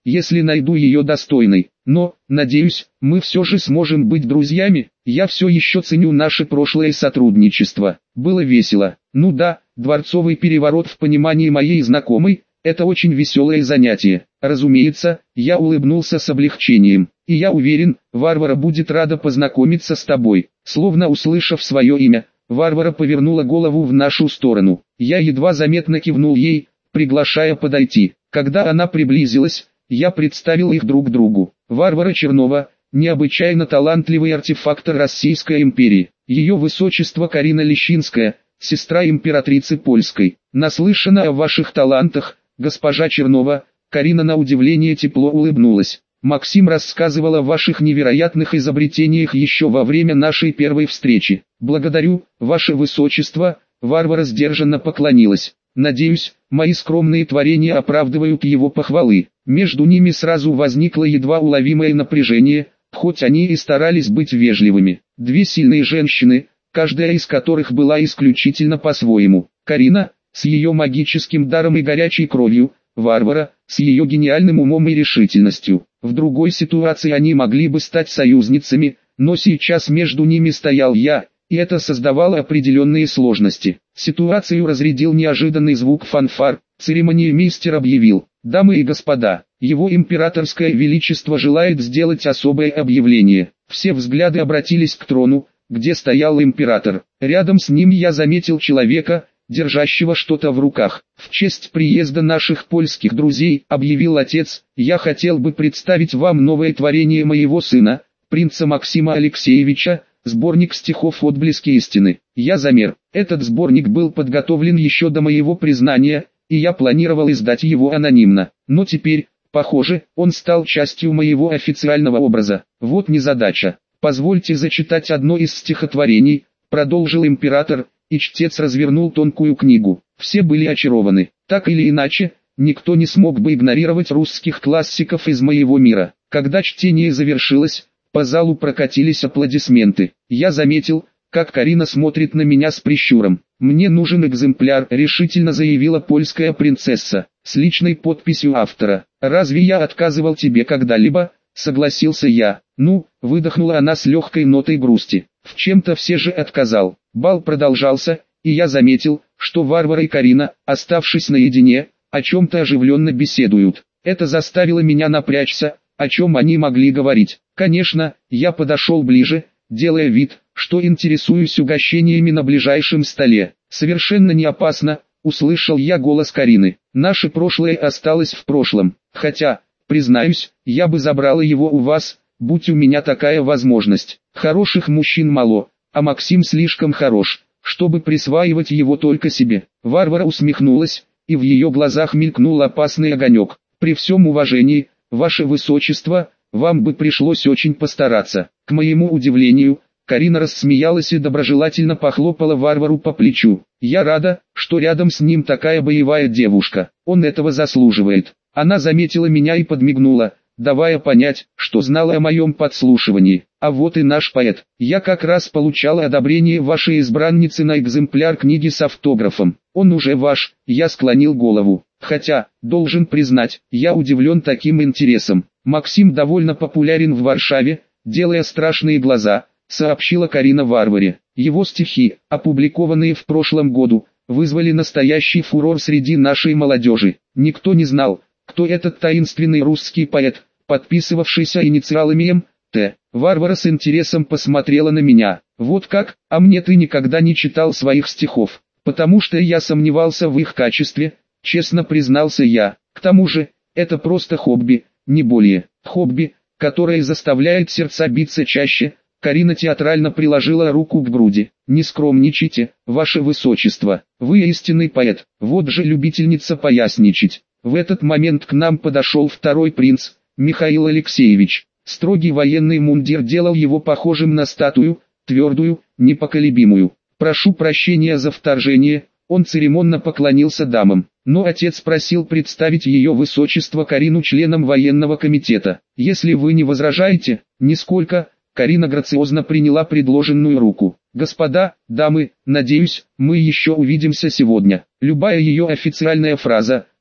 если найду ее достойной. Но, надеюсь, мы все же сможем быть друзьями. Я все еще ценю наше прошлое сотрудничество. Было весело. Ну да, дворцовый переворот в понимании моей знакомой – это очень веселое занятие. Разумеется, я улыбнулся с облегчением. И я уверен, Варвара будет рада познакомиться с тобой. Словно услышав свое имя, Варвара повернула голову в нашу сторону. Я едва заметно кивнул ей, приглашая подойти. Когда она приблизилась, я представил их друг другу. Варвара Чернова, необычайно талантливый артефактор Российской империи. Ее высочество Карина Лещинская, сестра императрицы Польской. Наслышана о ваших талантах, госпожа Чернова. Карина на удивление тепло улыбнулась. Максим рассказывал о ваших невероятных изобретениях еще во время нашей первой встречи. Благодарю, ваше высочество. Варвара сдержанно поклонилась. Надеюсь, мои скромные творения оправдывают его похвалы. Между ними сразу возникло едва уловимое напряжение, хоть они и старались быть вежливыми. Две сильные женщины, каждая из которых была исключительно по-своему. Карина, с ее магическим даром и горячей кровью, Варвара, с ее гениальным умом и решительностью. В другой ситуации они могли бы стать союзницами, но сейчас между ними стоял я, и это создавало определенные сложности. Ситуацию разрядил неожиданный звук фанфар. Церемониймейстер объявил: «Дамы и господа, его императорское величество желает сделать особое объявление». Все взгляды обратились к трону, где стоял император. Рядом с ним я заметил человека, держащего что-то в руках. «В честь приезда наших польских друзей», — объявил отец, — «я хотел бы представить вам новое творение моего сына, принца Максима Алексеевича, сборник стихов «Отблески истины». Я замер. Этот сборник был подготовлен еще до моего признания, и я планировал издать его анонимно. Но теперь, похоже, он стал частью моего официального образа. Вот незадача. «Позвольте зачитать одно из стихотворений», — продолжил император, и чтец развернул тонкую книгу. Все были очарованы. Так или иначе, никто не смог бы игнорировать русских классиков из моего мира. Когда чтение завершилось, по залу прокатились аплодисменты. Я заметил, как Карина смотрит на меня с прищуром. «Мне нужен экземпляр», — решительно заявила польская принцесса, с личной подписью автора. «Разве я отказывал тебе когда-либо?» — согласился я. «Ну», — выдохнула она с легкой нотой грусти. «В чем-то все же отказал». Бал продолжался, и я заметил, что Варвара и Карина, оставшись наедине, о чем-то оживленно беседуют. Это заставило меня напрячься. О чем они могли говорить? Конечно, я подошел ближе, делая вид, что интересуюсь угощениями на ближайшем столе. «Совершенно не опасно», — услышал я голос Карины. «Наше прошлое осталось в прошлом. Хотя, признаюсь, я бы забрала его у вас, будь у меня такая возможность. Хороших мужчин мало, а Максим слишком хорош, чтобы присваивать его только себе». Варвара усмехнулась, и в ее глазах мелькнул опасный огонек. «При всем уважении, ваше высочество, вам бы пришлось очень постараться». К моему удивлению, Карина рассмеялась и доброжелательно похлопала Варвару по плечу. «Я рада, что рядом с ним такая боевая девушка. Он этого заслуживает». Она заметила меня и подмигнула, давая понять, что знала о моем подслушивании. «А вот и наш поэт. Я как раз получала одобрение вашей избранницы на экземпляр книги с автографом. Он уже ваш». Я склонил голову. Хотя, должен признать, я удивлен таким интересом. «Максим довольно популярен в Варшаве», делая страшные глаза, сообщила Карина Варваре. «Его стихи, опубликованные в прошлом году, вызвали настоящий фурор среди нашей молодежи. Никто не знал, кто этот таинственный русский поэт, подписывавшийся инициалами М. Т. Варвара с интересом посмотрела на меня. «Вот как? А мне ты никогда не читал своих стихов?» «Потому что я сомневался в их качестве», честно признался я. «К тому же, это просто хобби, не более. Хобби, которое заставляет сердца биться чаще». Карина театрально приложила руку к груди. «Не скромничайте, ваше высочество, вы истинный поэт, вот же любительница поясничать». В этот момент к нам подошел второй принц, Михаил Алексеевич. Строгий военный мундир делал его похожим на статую, твердую, непоколебимую. «Прошу прощения за вторжение», он церемонно поклонился дамам. Но отец просил представить ее высочество Карину членам военного комитета. «Если вы не возражаете», «нисколько», Карина грациозно приняла предложенную руку. «Господа, дамы, надеюсь, мы еще увидимся сегодня». Любая ее официальная фраза,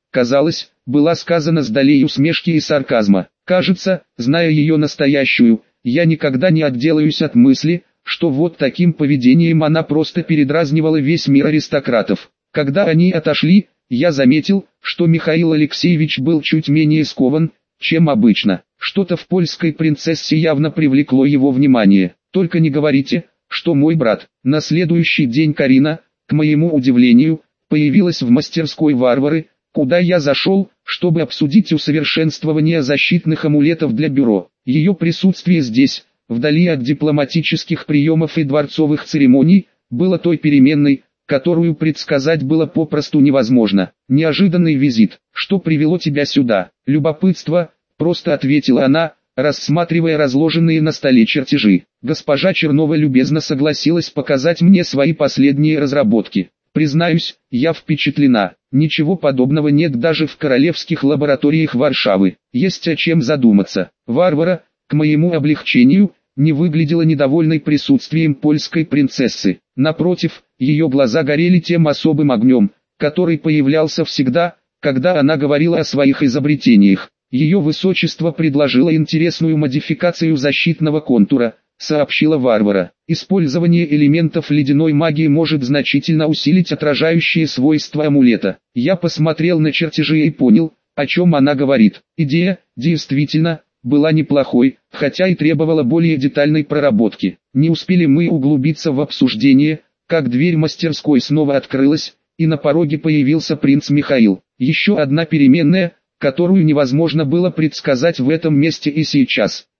казалось, была сказана с долей усмешки и сарказма. Кажется, зная ее настоящую, я никогда не отделаюсь от мысли, что вот таким поведением она просто передразнивала весь мир аристократов. Когда они отошли, я заметил, что Михаил Алексеевич был чуть менее скован, чем обычно. Что-то в польской принцессе явно привлекло его внимание. Только не говорите, что мой брат. На следующий день Карина, к моему удивлению, появилась в мастерской Варвары, куда я зашел, чтобы обсудить усовершенствование защитных амулетов для бюро. Ее присутствие здесь, вдали от дипломатических приемов и дворцовых церемоний, было той переменной, которую предсказать было попросту невозможно. Неожиданный визит. Что привело тебя сюда? Любопытство, просто ответила она, рассматривая разложенные на столе чертежи. Госпожа Чернова любезно согласилась показать мне свои последние разработки. Признаюсь, я впечатлена. Ничего подобного нет даже в королевских лабораториях Варшавы. Есть о чем задуматься. Варвара, к моему облегчению, не выглядела недовольной присутствием польской принцессы. Напротив, ее глаза горели тем особым огнем, который появлялся всегда, когда она говорила о своих изобретениях. Ее высочество предложило интересную модификацию защитного контура, сообщила Варвара. Использование элементов ледяной магии может значительно усилить отражающие свойства амулета. Я посмотрел на чертежи и понял, о чем она говорит. Идея, действительно, была неплохой, хотя и требовала более детальной проработки. Не успели мы углубиться в обсуждение, как дверь мастерской снова открылась, и на пороге появился принц Михаил. Еще одна переменная, которую невозможно было предсказать в этом месте и сейчас.